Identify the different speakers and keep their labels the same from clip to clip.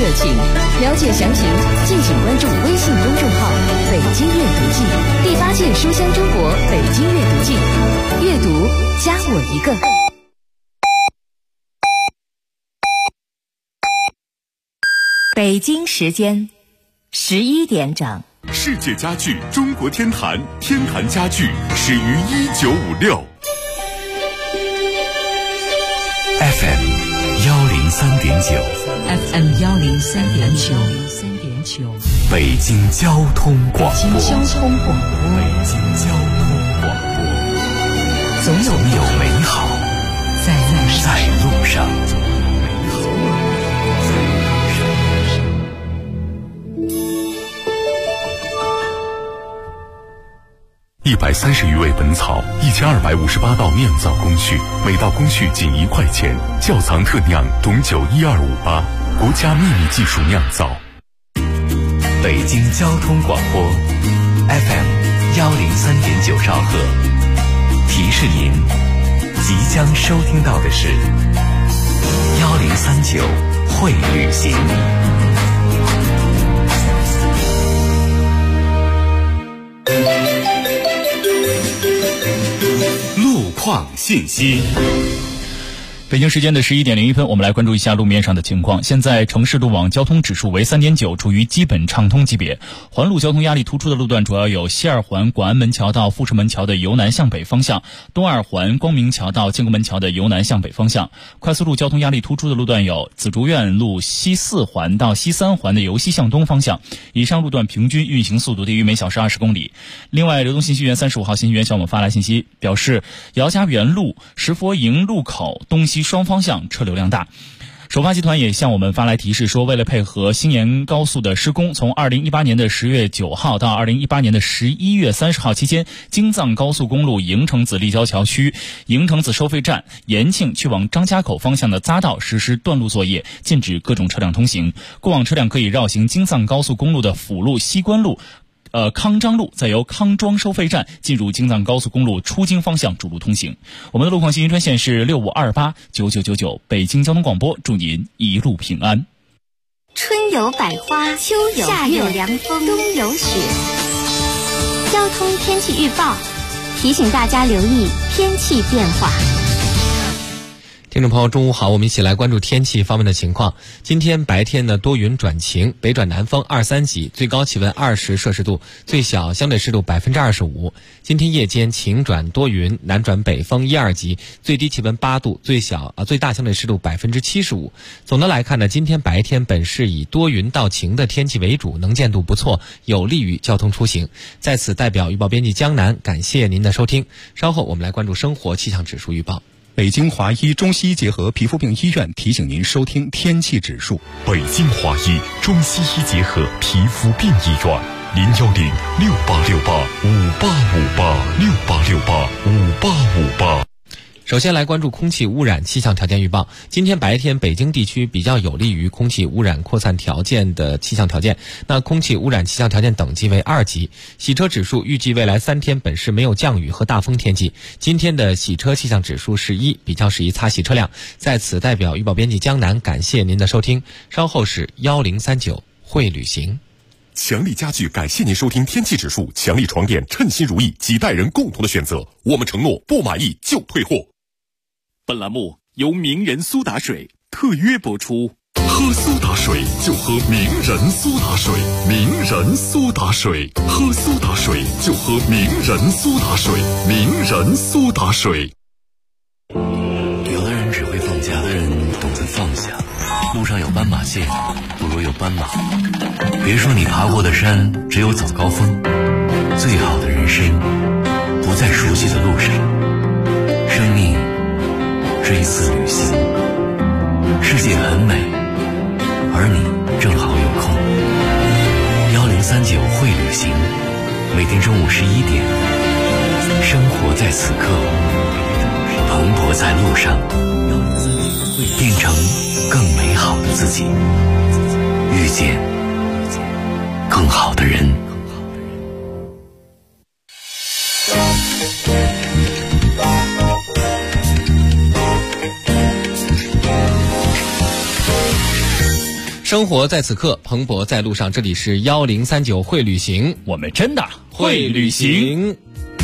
Speaker 1: 热情。了解详情，敬请关注微信公众号“北京阅读季”第8届书香中国北京阅读季，阅读加我一个。
Speaker 2: 北京时间11点整。
Speaker 3: 世界家具中国天坛，天坛家具始于1956。
Speaker 4: FM 103.9
Speaker 1: FM 103.9
Speaker 4: 北京交通广播。
Speaker 1: 北京交通广播。
Speaker 4: 北京交通广播。总有美好在路上。130余味本草，1258道酿造工序，每道工序仅1块钱。窖藏特酿董酒1258，国家秘密技术酿造。北京交通广播 FM 103.9兆赫，提示您即将收听到的是1039会旅行。
Speaker 3: 路况信息。
Speaker 5: 北京时间的11点01分，我们来关注一下路面上的情况。现在城市路网交通指数为3.9，处于基本畅通级别。环路交通压力突出的路段主要有西二环广安门桥到富士门桥的由南向北方向，东二环光明桥到建国门桥的由南向北方向。快速路交通压力突出的路段有紫竹院路西4环到西3环的由西向东方向，以上路段平均运行速度低于每小时20公里。另外，流动信息源35号信息源向我们发来信息，表示姚家园路石佛营路口东西双方向车流量大。首发集团也向我们发来提示说，为了配合新延高速的施工，从2018年的10月9号到2018年的11月30号期间，京藏高速公路营城子立交桥区营城子收费站延庆去往张家口方向的匝道实施断路作业，禁止各种车辆通行。过往车辆可以绕行京藏高速公路的辅路西关路康庄路，再由康庄收费站进入京藏高速公路出京方向主路通行。我们的路况信息专线是65289999，北京交通广播，祝您一路平安。
Speaker 2: 春有百花，秋有夏有凉风，冬有雪。交通天气预报提醒大家留意天气变化。
Speaker 6: 听众朋友，中午好，我们一起来关注天气方面的情况。今天白天呢多云转晴，北转南风2、3级，最高气温20摄氏度，最小相对湿度25%。今天夜间晴转多云，南转北风1、2级，最低气温8度，最大相对湿度75%。总的来看呢，今天白天本市以多云到晴的天气为主，能见度不错，有利于交通出行。在此代表预报编辑江南感谢您的收听。稍后我们来关注生活气象指数预报。
Speaker 7: 北京华医中西医结合皮肤病医院提醒您收听天气指数。
Speaker 3: 北京华医中西医结合皮肤病医院，0106868585858，68685858。
Speaker 6: 首先来关注空气污染气象条件预报。今天白天北京地区比较有利于空气污染扩散条件的气象条件，那空气污染气象条件等级为2级。洗车指数预计未来3天本市没有降雨和大风天气。今天的洗车气象指数是1，比较适宜擦洗车辆。在此代表预报编辑江南感谢您的收听。稍后是1039会旅行。
Speaker 3: 强力家具感谢您收听天气指数。强力床垫称心如意，几代人共同的选择，我们承诺不满意就退货。本栏目由名人苏打水特约播出。喝苏打水就喝名人苏打水，名人苏打水，喝苏打水就喝名人苏打水，名人苏打水。
Speaker 4: 有的人只会放假，有的人懂得放下。路上有斑马线，不如有斑马。别说你爬过的山只有早高峰，最好的人生不在熟悉的路上。生命是一次旅行，世界很美，而你正好有空。1039会旅行，每天中午11点，生活在此刻，蓬勃在路上，变成更美好的自己，遇见更好的人。
Speaker 6: 生活在此刻，蓬勃在路上。这里是1039会旅行，
Speaker 5: 我们真的会旅行。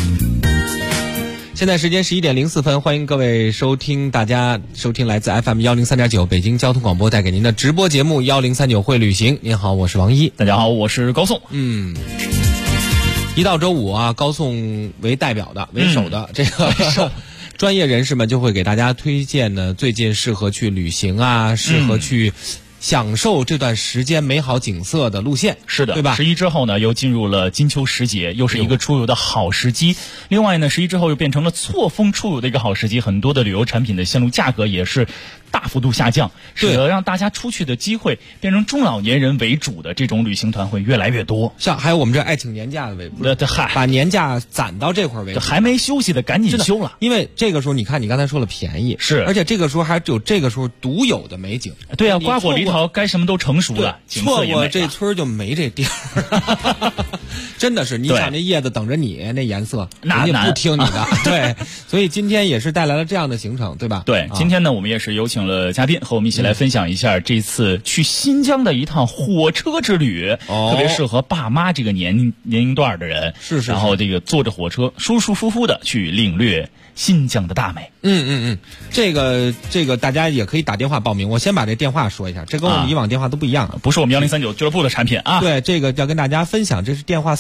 Speaker 6: 现在时间11点04分，欢迎各位大家收听来自 FM 103.9北京交通广播带给您的直播节目1039会旅行。您好，我是王一。
Speaker 5: 大家好，我是高颂。
Speaker 6: 一到周五啊，高颂为代表的、为首的这个专业人士们就会给大家推荐呢，最近适合去旅行啊，适合去享受这段时间美好景色的路线。
Speaker 5: 是的，
Speaker 6: 对吧
Speaker 5: ？11之后呢，又进入了金秋时节，又是一个出游的好时机。另外呢，11之后又变成了错峰出游的一个好时机，很多的旅游产品的线路价格也是大幅度下降，使得让大家出去的机会变成中老年人为主的这种旅行团会越来越多。
Speaker 6: 像还有我们这爱请年假的为主，
Speaker 5: 嗨，
Speaker 6: 把年假攒到这块为主，
Speaker 5: 还没休息的赶紧休了。
Speaker 6: 因为这个时候你看，你刚才说了便宜，
Speaker 5: 是，
Speaker 6: 而且这个时候还有这个时候独有的美景。
Speaker 5: 对啊，瓜果梨桃该什么都成熟了，
Speaker 6: 错过这村就没这地儿。真的是，你想那叶子等着你，那颜色人家不听你的。对，所以今天也是带来了这样的行程，对吧？
Speaker 5: 对，今天呢，我们也是有请了嘉宾和我们一起来分享一下这次去新疆的一趟火车之旅，特别适合爸妈这个年龄段的人。
Speaker 6: 是，
Speaker 5: 然后这个坐着火车舒舒服服的去领略新疆的大美。
Speaker 6: 这个大家也可以打电话报名。我先把这电话说一下，这跟我们以往电话都不一样，
Speaker 5: 不是我们1039俱乐部的产品啊。
Speaker 6: 对，这个要跟大家分享，这是电话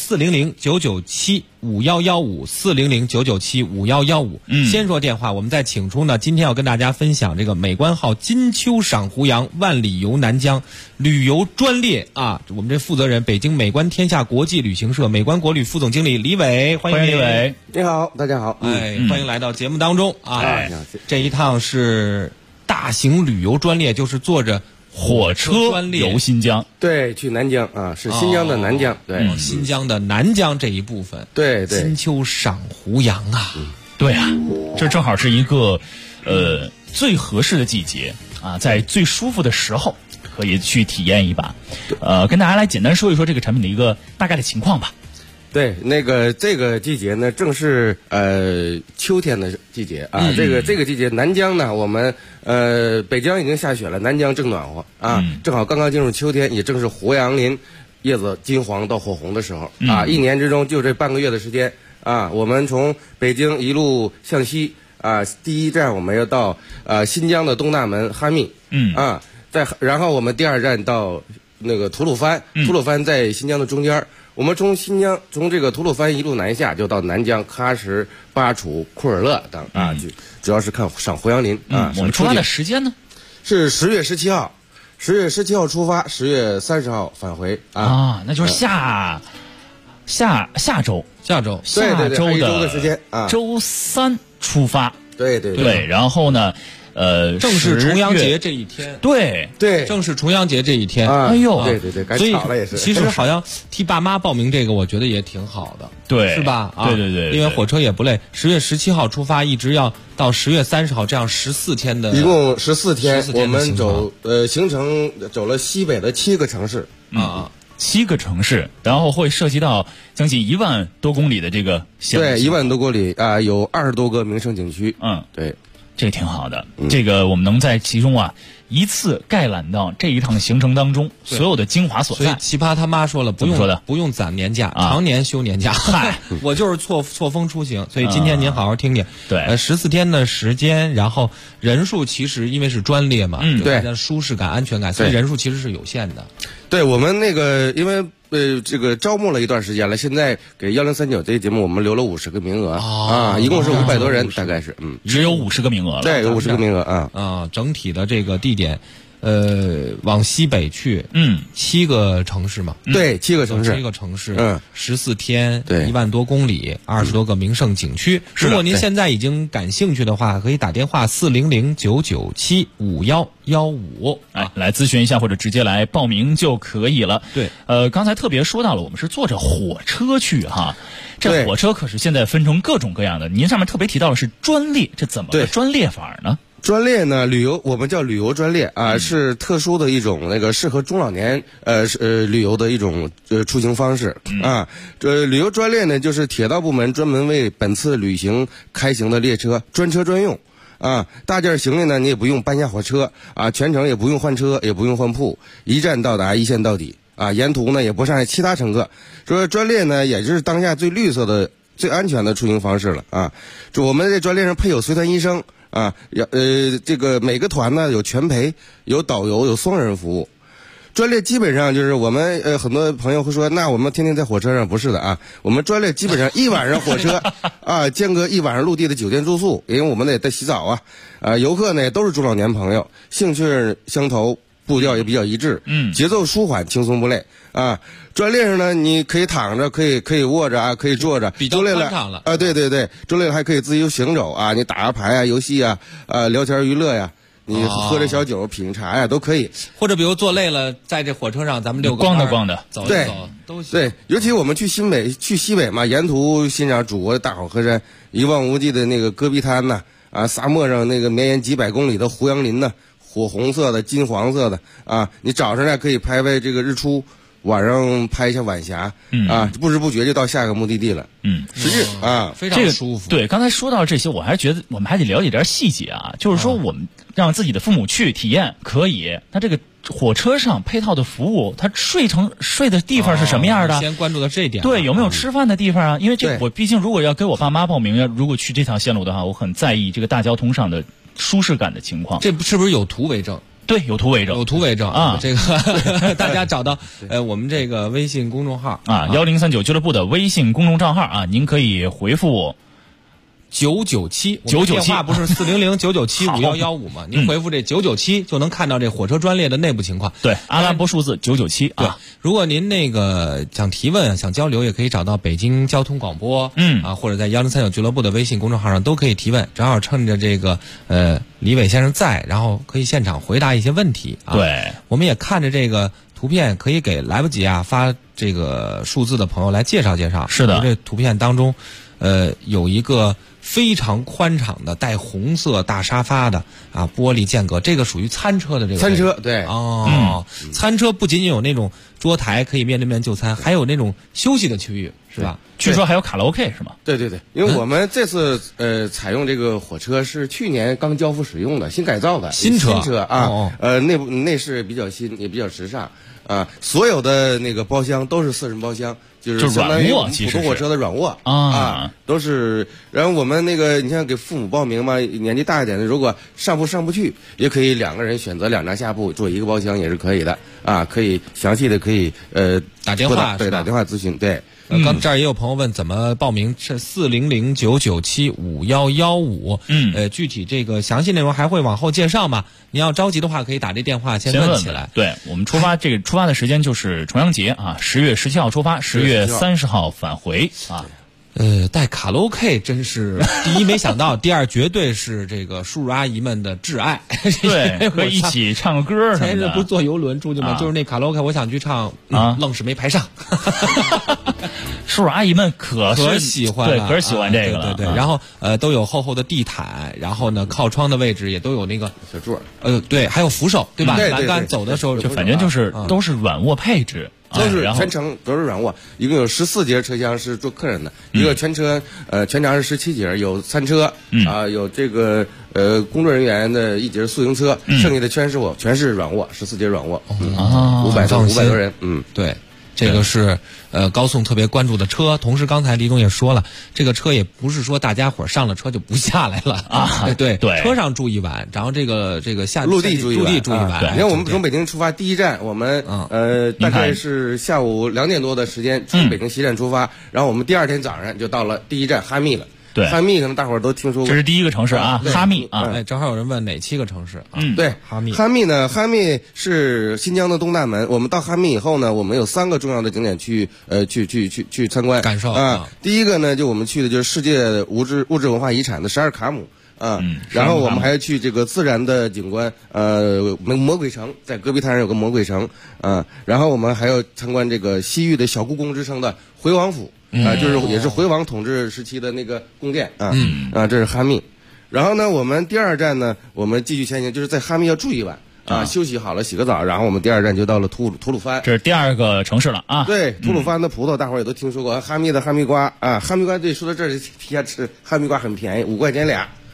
Speaker 6: 400-997-5115，400-997-5115。先说电话，我们再请出呢，今天要跟大家分享这个美观号金秋赏胡杨万里游南疆旅游专列啊，我们这负责人北京美观天下国际旅行社美观国旅副总经理李伟，欢迎李伟。
Speaker 8: 你好，大家好。
Speaker 6: 欢迎来到节目当中啊。这一趟是大型旅游专列，就是坐着
Speaker 5: 火车游新疆。
Speaker 8: 对，去南疆啊，是新疆的南疆。对，
Speaker 6: 新疆的南疆这一部分。
Speaker 8: 对，
Speaker 6: 金秋赏胡杨啊。
Speaker 5: 对啊，这正好是一个最合适的季节啊，在最舒服的时候可以去体验一把。跟大家来简单说一说这个产品的一个大概的情况吧。
Speaker 8: 对，这个季节呢，正是秋天的季节啊。这个季节，南疆呢，我们北疆已经下雪了，南疆正暖和啊，正好刚刚进入秋天，也正是胡杨林叶子金黄到火红的时候啊。一年之中就这半个月的时间啊，我们从北京一路向西啊，第一站我们要到新疆的东大门哈密，然后我们第二站到那个吐鲁番，吐鲁番在新疆的中间。我们从这个吐鲁番一路南下，就到南疆喀什、巴楚、库尔勒等啊，就主要是看赏胡杨林啊。
Speaker 5: 我们出发的时间呢？
Speaker 8: 是10月17号，10月17号出发，10月30号返回啊。
Speaker 5: 那就是下周
Speaker 8: 的时间啊，
Speaker 5: 周3出发。
Speaker 8: 对，
Speaker 5: 然后呢？
Speaker 6: 正是重阳节这一天，
Speaker 5: 对，
Speaker 6: 正是重阳节这一天。
Speaker 5: 哎呦，
Speaker 8: 对，赶巧了也是。
Speaker 6: 其实好像替爸妈报名这个，我觉得也挺好的，
Speaker 5: 对，
Speaker 6: 是吧？
Speaker 5: 对，
Speaker 6: 因为火车也不累，10月17号出发，一直要到10月30号，这样14天的，
Speaker 8: 一共14天，我们行程走了西北的7个城市
Speaker 5: 7个城市，然后会涉及到将近1万多公里的这个线路。
Speaker 8: 对，1万多公里啊，有20多个名胜景区。对。
Speaker 5: 这挺好的，这个我们能在其中一次概览到这一趟行程当中所有的精华所在。
Speaker 6: 所以奇葩他妈说了，不用攒年假，常年休年假。嗨，我就是错峰出行，所以今天您好好听听。
Speaker 5: 对
Speaker 6: ，14天的时间，然后人数其实因为是专列嘛，
Speaker 8: 对，
Speaker 6: 舒适感、安全感，所以人数其实是有限的。
Speaker 8: 对，我们因为这个招募了一段时间了，现在给1039这个节目我们留了50个名额一共是500多人，大概是
Speaker 5: 只有50个名额了。
Speaker 8: 对，有50个名额
Speaker 6: 整体的这个地点。往西北去，7个城市嘛，
Speaker 8: 对，7个城市
Speaker 6: ，14天，
Speaker 8: 对
Speaker 6: ，1万多公里，20多个名胜景区。如果您现在已经感兴趣的话，可以打电话400-997-5115，
Speaker 5: 来咨询一下或者直接来报名就可以了。
Speaker 6: 对，
Speaker 5: 刚才特别说到了，我们是坐着火车去哈，这火车可是现在分成各种各样的。您上面特别提到的是专列，这怎么个专列法呢？
Speaker 8: 专列呢，我们叫旅游专列啊，是特殊的一种适合中老年旅游的一种出行方式啊。旅游专列呢，就是铁道部门专门为本次旅行开行的列车专车专用啊，大件行李呢，你也不用搬下火车啊，全程也不用换车，也不用换铺，一站到达，一线到底啊。沿途呢也不上其他乘客，说专列呢也就是当下最绿色的、最安全的出行方式了啊。我们这专列上配有随团医生啊，这个每个团呢有全陪，有导游，有双人服务。专列基本上就是我们很多朋友会说，那我们天天在火车上，不是的啊，我们专列基本上一晚上火车啊，间隔一晚上陆地的酒店住宿，因为我们得洗澡啊，游客呢也都是中老年朋友，兴趣相投，步调也比较一致，节奏舒缓，轻松不累啊。专列上呢，你可以躺着，可以卧着啊，可以坐着，
Speaker 6: 比较宽敞了
Speaker 8: 啊，对，专列还可以自由行走啊，你打个牌啊，游戏啊，聊天娱乐呀。你喝着小酒品茶呀都可以，
Speaker 6: 或者比如坐累了，在这火车上咱们溜个
Speaker 5: 逛的
Speaker 6: 走一走都行。
Speaker 8: 对，尤其我们去西北嘛，沿途欣赏祖国的大好河山，一望无际的那个戈壁滩呐，啊，沙漠上那个绵延几百公里的胡杨林呐，火红色的、金黄色的啊，你早上呢可以拍这个日出，晚上拍一下晚霞，啊，不知不觉就到下个目的地了。实际啊，
Speaker 6: 非常舒服。
Speaker 5: 对，刚才说到这些，我还是觉得我们还得了解点细节啊，就是说我们让自己的父母去体验可以，那这个火车上配套的服务，他睡的地方是什么样的？
Speaker 6: 先关注到这一点。
Speaker 5: 对，有没有吃饭的地方啊？因为我毕竟如果要给我爸妈报名，如果去这条线路的话，我很在意这个大交通上的舒适感的情况。
Speaker 6: 这是不是有图为证？
Speaker 5: 对，有图为证啊！
Speaker 6: 这个大家找到我们这个微信公众号
Speaker 5: 啊，1039俱乐部的微信公众账号啊，您可以回复
Speaker 6: 997，电话不是400-997-5115吗？您回复这997就能看到这火车专列的内部情况。
Speaker 5: 对，阿拉伯数字997啊。
Speaker 6: 如果您那个想提问、想交流，也可以找到北京交通广播，或者在1039俱乐部的微信公众号上都可以提问。正好趁着这个李伟先生在，然后可以现场回答一些问题啊。
Speaker 5: 对，
Speaker 6: 我们也看着这个图片，可以给来不及发这个数字的朋友来介绍介绍。
Speaker 5: 是的，
Speaker 6: 这图片当中，有一个非常宽敞的带红色大沙发的啊，玻璃间隔，这个属于餐车的这个
Speaker 8: 餐车，对
Speaker 6: 餐车不仅仅有那种桌台可以面对面就餐，还有那种休息的区域，是吧？
Speaker 5: 据说还有卡拉 OK 是吗？
Speaker 8: 对，因为我们这次采用这个火车是去年刚交付使用的新改造的
Speaker 6: 新车
Speaker 8: 啊，内饰比较新，也比较时尚啊，所有的那个包厢都是4人包厢。就是相当于我们普通火车的软卧啊，都是。然后我们那个，你像给父母报名嘛，年纪大一点的，如果上不去，也可以2个人选择2张下铺，坐一个包厢也是可以的啊。可以详细的可以
Speaker 6: 打电话，
Speaker 8: 对，打电话咨询。对，
Speaker 6: 刚这儿也有朋友问怎么报名，是400-997-5115。具体这个详细内容还会往后介绍嘛？你要着急的话，可以打这电话先问起来。
Speaker 5: 对，我们出发的时间就是重阳节啊，10月17号出发，10月30号返回啊。
Speaker 6: 带卡拉 OK 真是第一没想到，第二绝对是这个叔叔阿姨们的挚爱。
Speaker 5: 对，可以一起唱个歌什么的。
Speaker 6: 前日不是坐游轮出去吗？就是那卡拉 OK，我想去唱愣是没排上。
Speaker 5: 叔叔阿姨们可
Speaker 6: 喜欢了，
Speaker 5: 对，可是喜欢这个了。
Speaker 6: 对，然后都有厚厚的地毯，然后呢靠窗的位置也都有那个
Speaker 8: 小座，
Speaker 6: 对，还有扶手，对吧？
Speaker 8: 对，
Speaker 6: 栏杆走的时候
Speaker 5: 就反正就是都是软卧配置。
Speaker 8: 都是全程都是软卧，一共有14节车厢是坐客人的，一个全车全长是17节，有餐车啊，有这个工作人员的1节宿营车，剩下的全是软卧，14节软卧，500多人，
Speaker 6: 对。这个是高颂特别关注的车，同时刚才李总也说了，这个车也不是说大家伙上了车就不下来了啊，对，车上住一晚，然后这个
Speaker 8: 陆地住一晚。
Speaker 6: 对，
Speaker 8: 你看我们从北京出发，第一站我们大概是下午2点多的时间从北京西站出发，然后我们第2天早上就到了第一站哈密了。
Speaker 5: 对，
Speaker 8: 哈密可能大伙儿都听说过，
Speaker 5: 这是第一个城市啊，哈密啊。
Speaker 6: 正好有人问哪7个城市啊？
Speaker 8: 对，
Speaker 6: 哈密
Speaker 8: 呢，哈密是新疆的东大门。我们到哈密以后呢，我们有3个重要的景点去参观
Speaker 6: 感受
Speaker 8: 啊。第一个呢，就我们去的就是世界物质文化遗产的12尔卡姆啊。然后我们还要去这个自然的景观，魔鬼城，在戈壁滩上有个魔鬼城啊。然后我们还要参观这个西域的小故宫之称的回王府。就是也是回王统治时期的那个宫殿啊，这是哈密。然后呢，我们第2站呢，我们继续前行，就是在哈密要住一晚啊，休息好了，洗个澡，然后我们第2站就到了吐鲁番，
Speaker 5: 这是第2个城市了啊。
Speaker 8: 对，吐鲁番的葡萄大伙儿也都听说过，哈密的哈密瓜啊，哈密瓜对，说到这儿提下吃哈密瓜很便宜，5块钱俩。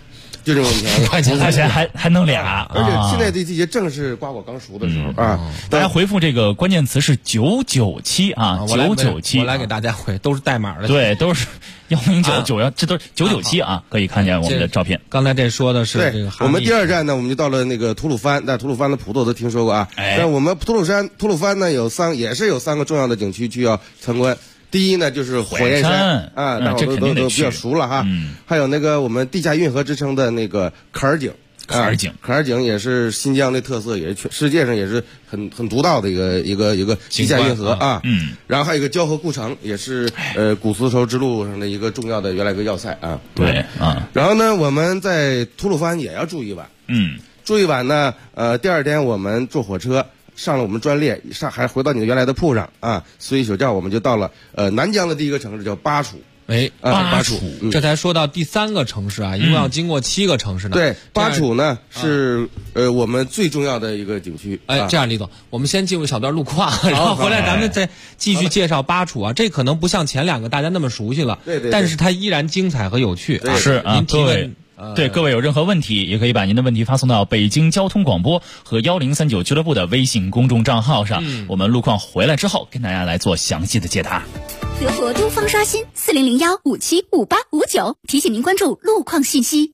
Speaker 8: 就这么便宜，
Speaker 5: 块钱还弄俩，
Speaker 8: 而且现在这季节正是瓜果刚熟的时候啊。
Speaker 5: 大家回复这个关键词是997啊，997，
Speaker 6: 我来给大家回，都是代码的，
Speaker 5: 对，都是1099，这都是997啊，可以看见我们的照片。
Speaker 6: 刚才这说的是这个，
Speaker 8: 我们第2站呢，我们就到了那个吐鲁番，但吐鲁番的葡萄都听说过啊。但我们吐鲁番呢也是有3个重要的景区需要参观。第一呢就是火焰山啊，大伙都比较熟了哈。还有那个我们地下运河之称的那个坎儿井。
Speaker 5: 坎
Speaker 8: 儿井也是新疆的特色，也是世界上也是很独到的一个地下运河啊。然后还有一个交河故城，也是古丝绸之路上的一个重要的原来一个要塞啊。
Speaker 5: 对啊。
Speaker 8: 然后呢，我们在吐鲁番也要住一晚。住一晚呢，第2天我们坐火车上了我们专列，还回到你原来的铺上啊，睡一宿觉，我们就到了南疆的第一个城市叫巴楚。
Speaker 6: 巴楚，这才说到第3个城市啊，一共要经过7个城市呢。
Speaker 8: 对，巴楚呢是我们最重要的一个景区。
Speaker 6: 这样，李总，我们先进入小段路况，然后回来咱们再继续介绍巴楚啊。这可能不像前2个大家那么熟悉了，
Speaker 8: 对，
Speaker 6: 但是它依然精彩和有趣。
Speaker 5: 是啊，
Speaker 6: 您提问。
Speaker 5: 对，各位有任何问题，也可以把您的问题发送到北京交通广播和1039俱乐部的微信公众账号上。我们路况回来之后，跟大家来做详细的解答。
Speaker 1: 德国东方刷新4001575859，提醒您关注路况信息。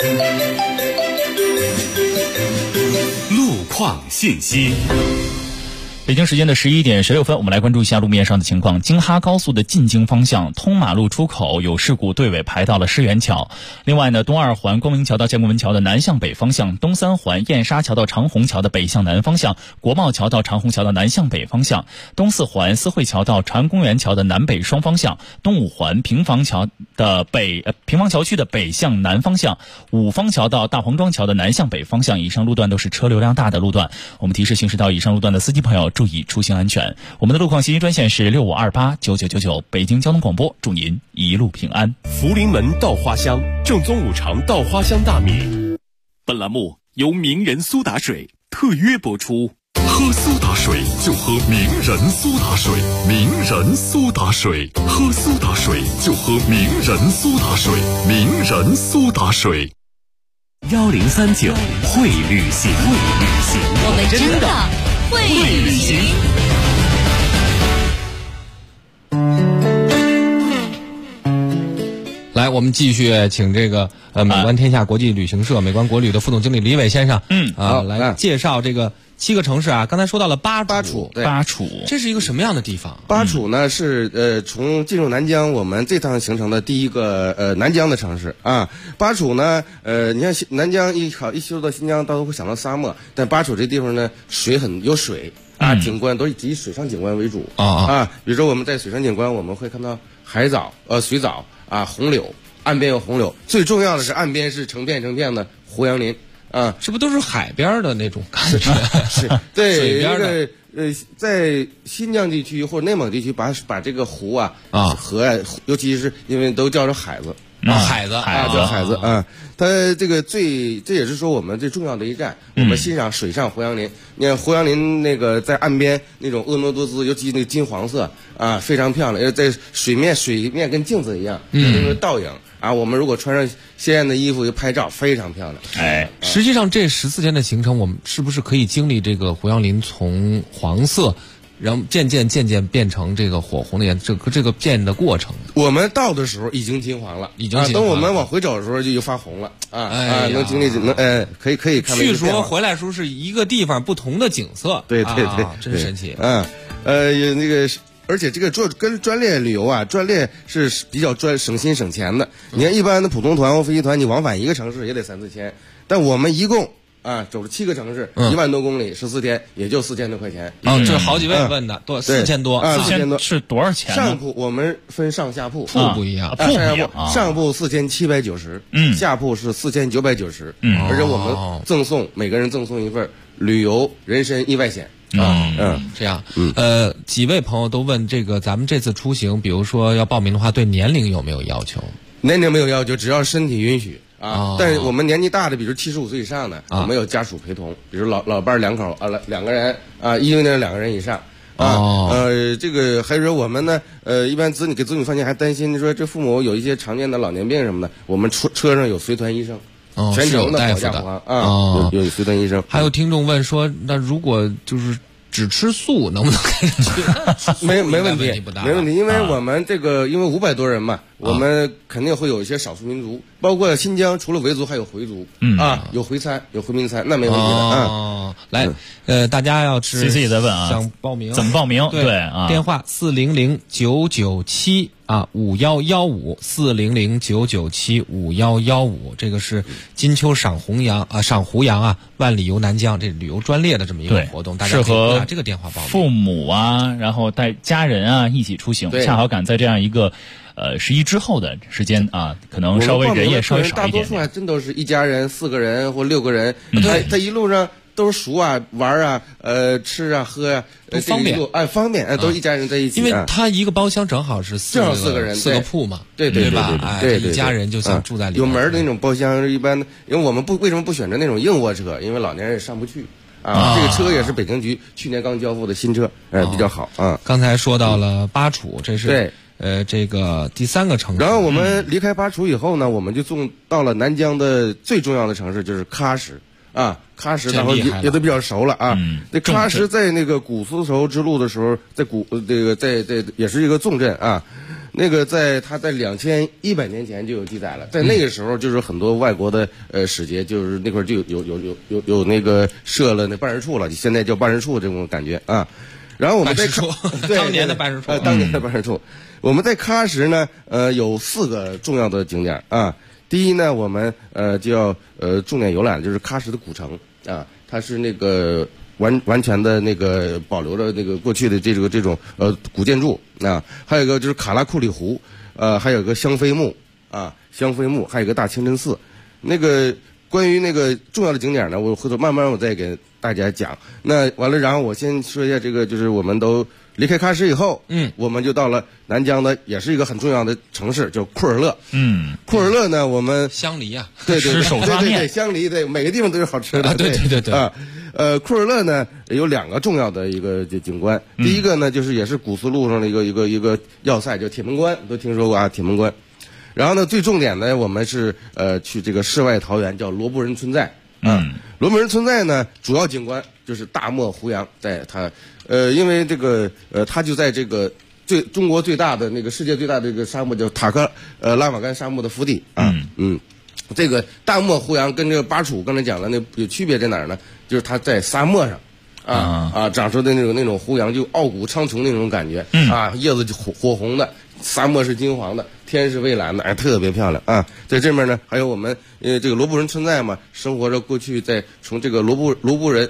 Speaker 3: 路况信息。
Speaker 5: 北京时间的11点16分，我们来关注一下路面上的情况。京哈高速的进京方向通马路出口有事故，队尾排到了狮园桥。另外呢，东2环光明桥到建国门桥的南向北方向，东3环燕莎桥到长虹桥的北向南方向，国贸桥到长虹桥的南向北方向，东4环思汇桥到长安公园桥的南北双方向，东5环平房桥区的北向南方向，五方桥到大黄庄桥的南向北方向。以上路段都是车流量大的路段，我们提示行驶到以上路段的司机朋友注意出行安全。我们的路况信息专线是65289999，北京交通广播，祝您一路平安。
Speaker 3: 福临门稻花香，正宗五常稻花香大米。本栏目由名人苏打水特约播出。喝苏打水就喝名人苏打水，名人苏打水，喝苏打水就喝名人苏打水，名人苏打水。1039会旅行，
Speaker 1: 我们真的会旅行。
Speaker 6: 来，我们继续请这个美观天下国际旅行社美观国旅的副总经理李伟先生，来介绍这个7个城市啊。刚才说到了巴楚，这是一个什么样的地方？
Speaker 8: 巴楚呢是从进入南疆我们这趟行程的第一个南疆的城市啊。巴楚呢你看南疆一说到新疆，大家都会想到沙漠，但巴楚这地方呢有水啊，景观都以水上景观为主比如说我们在水上景观，我们会看到海藻水藻啊，红柳，岸边有红柳，最重要的是岸边是成片的胡杨林啊，
Speaker 6: 是不是都是海边的那种感觉？
Speaker 8: 是对，
Speaker 6: 水边的。
Speaker 8: 在新疆地区或者内蒙地区，把这个湖河尤其是因为都叫做海子。
Speaker 6: 海子
Speaker 8: 啊，它这也是说我们最重要的一站。我们欣赏水上胡杨林，你看胡杨林那个在岸边那种婀娜多姿，尤其那个金黄色啊，非常漂亮。在水面跟镜子一样，那个倒影啊。我们如果穿上鲜艳的衣服，就拍照，非常漂亮。
Speaker 6: 实际上这14天的行程，我们是不是可以经历这个胡杨林从黄色？然后渐渐变成这个火红的颜色，这个变的过程。
Speaker 8: 我们到的时候已经金黄了，等我们往回走的时候就发红了能经历可以看到。
Speaker 6: 据说回来时候是一个地方不同的景色，
Speaker 8: 对，
Speaker 6: 真神奇。
Speaker 8: 那个而且这个跟专列旅游啊，专列是比较省心省钱的。你看一般的普通团或飞机团，你往返一个城市也得3-4千，但我们一共走了7个城市，1万多公里，14天，也就4000多块钱。
Speaker 6: 这是好几位问的，多4000多
Speaker 8: ，4000多
Speaker 5: 是多少钱？
Speaker 8: 上铺我们分上下铺，
Speaker 6: 铺不一样，
Speaker 8: 上铺4790，下铺是4990，而且我们每个人赠送一份旅游人身意外险。
Speaker 6: 这样，几位朋友都问这个，咱们这次出行，比如说要报名的话，对年龄有没有要求？
Speaker 8: 年龄没有要求，只要身体允许。但是我们年纪大的，比如75岁以上的，我们有家属陪同，比如老伴2口2个人一定2个人以上这个还是说我们呢一般子女放假还担心说这父母有一些常见的老年病什么的，我们车上有随团医生全程的保驾护航啊，有随团医生。
Speaker 6: 还有听众问说，那如果就是只吃素能不能开上去？
Speaker 8: 没问题，没问题，因为我们因为500多人嘛，我们肯定会有一些少数民族，包括新疆除了维族还有回族，有回餐，有回民餐，那没问题的啊。
Speaker 6: 来，大家要是
Speaker 5: CC 也在问啊，
Speaker 6: 想报名
Speaker 5: 怎么报名？对啊，
Speaker 6: 电话400-997。5115，400-997-5115，这个是金秋赏胡杨万里游南疆这旅游专列的这么一个活动，大家可以拨打这个电话报名。
Speaker 5: 父母啊，然后带家人啊一起出行，恰好赶在这样一个11之后的时间啊，可能稍微人也稍微少一点。
Speaker 8: 大多数还真都是一家人4个人或6个人，他一路上都是熟啊，玩啊，吃啊，喝啊，
Speaker 6: 都方便，
Speaker 8: 方便，都一家人在一起。
Speaker 6: 因为他一个包厢正好是4
Speaker 8: 个人
Speaker 6: ，4个铺嘛，
Speaker 8: 对
Speaker 6: 吧？对，一家人就像住在里面。
Speaker 8: 有门的那种包厢，一般因为我们为什么不选择那种硬卧车？因为老年人也上不去啊。这个车也是北京局去年刚交付的新车，比较好啊。
Speaker 6: 刚才说到了巴楚，这是
Speaker 8: 对。
Speaker 6: 这个第3个城市。
Speaker 8: 然后我们离开巴楚以后呢，我们就到了南疆的最重要的城市，就是喀什。喀什然后也都比较熟了啊。这喀什在那个古丝绸之路的时候，在也是一个重镇啊。那个他在2100年前就有记载了，在那个时候就是很多外国的使节，就是那块就有那个设了那办事处了，现在叫办事处这种感觉啊。然后我们在
Speaker 6: 当年的办事处，
Speaker 8: 当年的办事处。我们在喀什呢，有4个重要的景点啊。第一呢，我们就要重点游览，就是喀什的古城啊，它是那个完全的那个保留了那个过去的这种古建筑啊。还有一个就是卡拉库里湖，还有一个香妃墓啊，还有一个大清真寺。那个关于那个重要的景点呢，我回头慢慢我再给大家讲。那完了，然后我先说一下这个，就是我们都离开喀什以后，我们就到了南疆的，也是一个很重要的城市，叫库尔勒。库尔勒呢，我们
Speaker 6: 香梨啊，
Speaker 8: 对，
Speaker 5: 吃手抓面，
Speaker 8: 对，香梨，对，每个地方都有好吃的。
Speaker 6: 对
Speaker 8: 啊，库尔勒呢有2个重要的一个景观，第一个呢就是也是古丝路上的一个要塞，叫铁门关，都听说过啊，铁门关。然后呢，最重点的我们是去这个世外桃源，叫罗布人村寨。罗布人村寨呢，主要景观就是大漠胡杨，在它因为这个它就在这个中国最大的那个世界最大的这个沙漠叫塔克拉玛干沙漠的腹地啊。这个大漠胡杨跟这个巴楚刚才讲了，那有区别在哪儿呢？就是它在沙漠上长出的那种胡杨，就傲骨苍穹那种感觉啊，叶子就火红的，沙漠是金黄的，天是蔚蓝的，特别漂亮啊。在这面呢，还有我们这个罗布人村寨嘛，生活着过去从这个罗布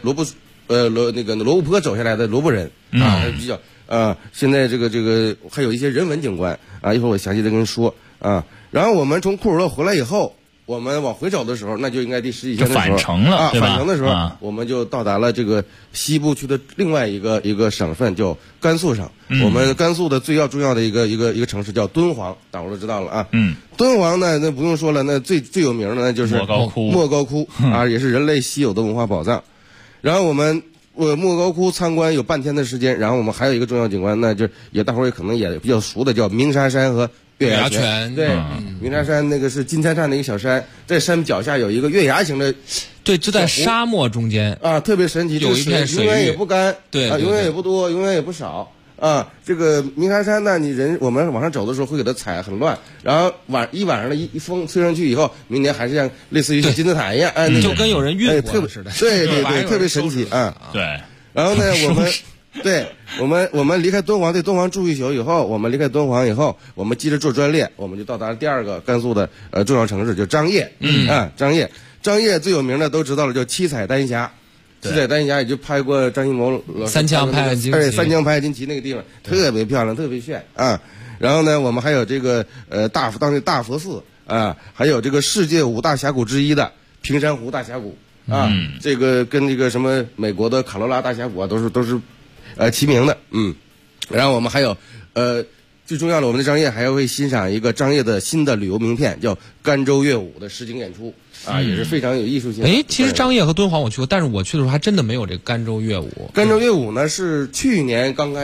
Speaker 8: 泊走下来的罗布人啊，比较现在这个还有一些人文景观啊，一会儿我详细的跟您说啊。然后我们从库尔勒回来以后，我们往回走的时候，那就应该第10几天的时候
Speaker 5: 返程了，对吧？
Speaker 8: 返程的时候，我们就到达了这个西部区的另外一个省份，叫甘肃省。我们甘肃的最重要的一个城市叫敦煌，大伙都知道了啊。敦煌呢，那不用说了，那最有名的那就是莫高窟啊，也是人类稀有的文化宝藏。然后我们莫高窟参观有半天的时间，然后我们还有一个重要景观，那就大伙儿可能也比较熟的，叫鸣沙山和月牙泉。对，鸣沙山那个是金灿灿的一个小山，在山脚下有一个月牙形的，
Speaker 6: 对，就在沙漠中间
Speaker 8: 啊，特别神奇，
Speaker 6: 有一片水域，
Speaker 8: 永远也不干，
Speaker 6: 对，
Speaker 8: 永远也不多，永远也不少啊。这个鸣沙山呢，我们往上走的时候会给它踩很乱，然后一晚上的一风吹上去以后，明年还是像类似于金字塔一样，
Speaker 6: 就跟有人运过似的，
Speaker 8: 对，特别神奇啊。
Speaker 5: 对，
Speaker 8: 然后呢，我们离开敦煌，对敦煌住一宿以后，我们离开敦煌以后，我们接着坐专列，我们就到达了第2个甘肃的重要城市，就张掖。张掖最有名的都知道了，叫七彩丹霞。七彩丹霞也就拍过张艺谋
Speaker 6: 三枪拍金旗，
Speaker 8: 三枪拍金旗那个地方特别漂亮，特别炫啊。然后呢，我们还有这个当地大佛寺啊，还有这个世界5大峡谷之一的平山湖大峡谷啊，这个跟这个什么美国的卡罗拉大峡谷啊，都是齐名的。然后我们还有最重要的，我们的张掖还会欣赏一个张掖的新的旅游名片，叫甘州乐舞的实景演出啊，也是非常有艺术性。
Speaker 6: 其实张掖和敦煌我去过，但是我去的时候还真的没有这个甘州乐舞。
Speaker 8: 甘州乐舞呢是去年刚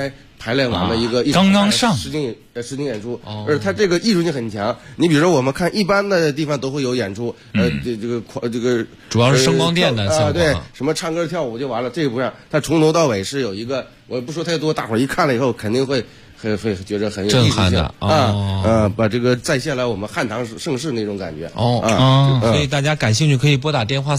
Speaker 8: 排练完的一个
Speaker 5: 刚刚上
Speaker 8: 实景演出，而它这个艺术性很强。你比如说我们看一般的地方都会有演出，这个
Speaker 6: 主要是声光电的效果，
Speaker 8: 对，什么唱歌跳舞就完了，这个不让，它从头到尾是有一个，我不说太多，大伙儿一看了以后肯定会觉得很有
Speaker 6: 震撼的
Speaker 8: 把这个再现来我们汉唐盛世那种感觉
Speaker 6: 所以大家感兴趣可以拨打电话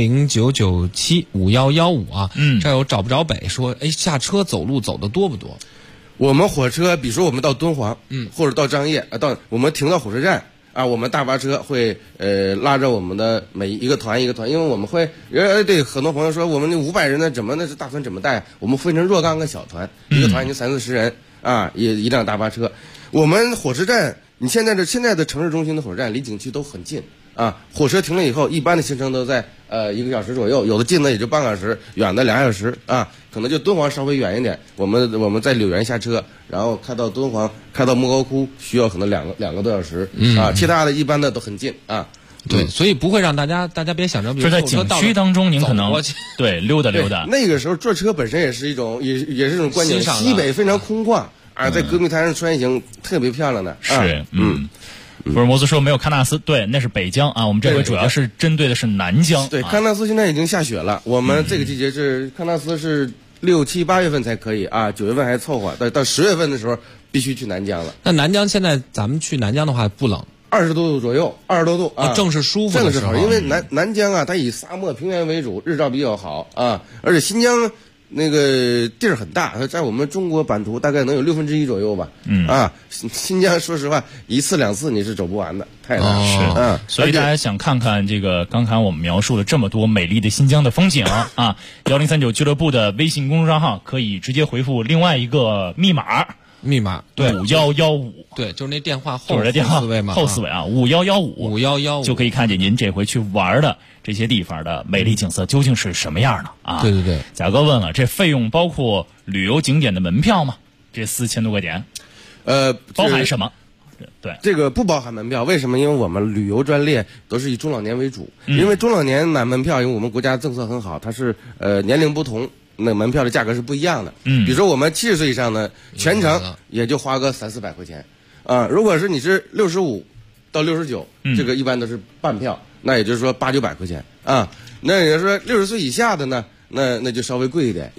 Speaker 6: 400-997-5115啊。这儿有找不着北说，下车走路走的多不多？
Speaker 8: 我们火车，比如说我们到敦煌，或者到张掖，到我们停到火车站啊，我们大巴车会拉着我们的每一个团，因为我们会对很多朋友说我们那500人呢，那是大团怎么带？我们分成若干个小团，一个团已经30-40人啊，一辆大巴车。我们火车站，你现在的城市中心的火车站离景区都很近啊，火车停了以后，一般的行程都在1个小时左右，有的近的也就半个小时，远的2小时啊，可能就敦煌稍微远一点。我们在柳园下车，然后开到敦煌，开到莫高窟，需要可能两个多小时啊，其他的一般的都很近啊。
Speaker 6: 对，所以不会让大家别想着，比如
Speaker 5: 在景区当中，您可能对溜达。
Speaker 8: 那个时候坐车本身也是一种也是一种观景，西北非常空旷啊，在戈壁滩上穿行特别漂亮的。
Speaker 5: 是福尔摩斯说没有喀纳斯，对，那是北疆啊。我们这回主要是针对的是南疆。
Speaker 8: 对，喀纳斯现在已经下雪了。我们这个季节是喀纳斯是6、7、8月份才可以啊，9月份还凑合，到10月份的时候必须去南疆了。
Speaker 6: 那南疆现在咱们去南疆的话不冷
Speaker 8: ，20多度左右，20多度啊，
Speaker 6: 正是舒服的时候。
Speaker 8: 因为南疆啊，它以沙漠平原为主，日照比较好啊，而且新疆那个地儿很大，它在我们中国版图大概能有1/6左右吧。新疆说实话1次2次你是走不完的，太大。
Speaker 5: 所以大家想看看这个刚才我们描述了这么多美丽的新疆的风景啊，1039俱乐部的微信公众账号可以直接回复另外一个密码对5115，
Speaker 6: 对，就是那电话
Speaker 5: 后4位嘛，后4位啊，5115就可以看见您这回去玩的这些地方的美丽景色究竟是什么样的啊？
Speaker 6: 对，
Speaker 5: 贾哥问了，这费用包括旅游景点的门票吗？这4000多块钱，包含什么？对，
Speaker 8: 这个不包含门票，为什么？因为我们旅游专列都是以中老年为主，因为中老年买门票，因为我们国家政策很好，它是年龄不同，那门票的价格是不一样的。比如说我们70岁以上的全程也就花个300-400块钱啊。如果是你是65到69，这个一般都是半票，那也就是说800-900块钱啊。那也就是说60岁以下的呢，那就稍微贵一点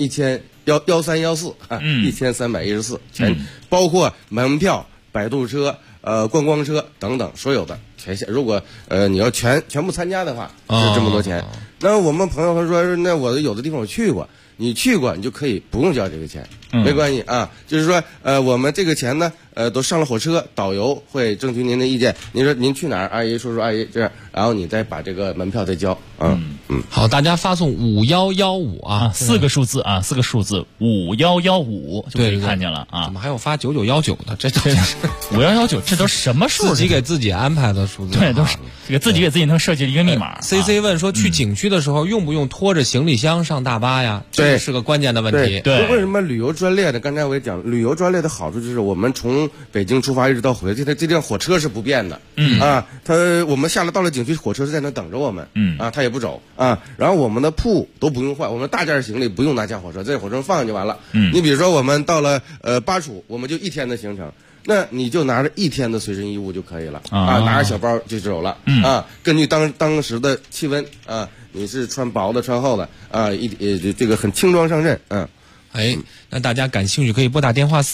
Speaker 8: ，1314啊，1314全包括门票、摆渡车、观光车等等所有的全下。如果你要全部参加的话，是这么多钱。那我们朋友会说，那我有的地方我去过。你去过，你就可以不用交这个钱，没关系啊。就是说，我们这个钱呢，都上了火车，导游会征求您的意见。您说您去哪儿，阿姨、叔叔、阿姨这样，然后你再把这个门票再交。
Speaker 6: 好，大家发送5115啊
Speaker 5: ，4个数字啊，4个数字5115就可以看见了啊。
Speaker 6: 怎么还有发9919的？这都
Speaker 5: 是5119，这都什么数？
Speaker 6: 自己给自己安排的数字。
Speaker 5: 对，都是这个自己给自己能设计了一个密码。
Speaker 6: CC 问说，去景区的时候用不用拖着行李箱上大巴呀？
Speaker 8: 对，
Speaker 6: 是个关键的问题。
Speaker 5: 对，
Speaker 8: 为什么旅游专列呢？刚才我也讲，旅游专列的好处就是我们从北京出发一直到回来，这辆火车是不变的。我们到了景区，火车是在那等着我们。它也不走啊。然后我们的铺都不用换，我们大件行李不用拿下火车，在火车上放就完了。你比如说我们到了巴楚，我们就1天的行程，那你就拿着1天的随身衣物就可以了拿着小包就走了根据当时的气温你是穿薄的穿厚的这个很轻装上阵
Speaker 6: 那大家感兴趣可以拨打电话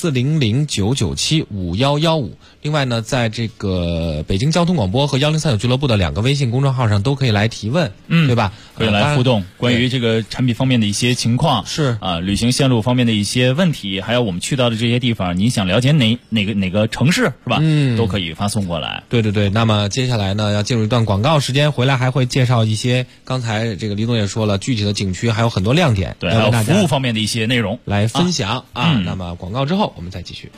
Speaker 6: 400-997-5115。另外呢，在这个北京交通广播和1039俱乐部的2个微信公众号上都可以来提问，对吧？
Speaker 5: 可以来互动，关于这个产品方面的一些情况，
Speaker 6: 是
Speaker 5: 旅行线路方面的一些问题，还有我们去到的这些地方，你想了解哪个城市是吧？都可以发送过来。
Speaker 6: 对。那么接下来呢，要进入一段广告时间，回来还会介绍一些刚才这个李总也说了，具体的景区还有很多亮点，
Speaker 5: 对，还有服务方面的一些内容
Speaker 6: 来分享那么广告之后我们再继续。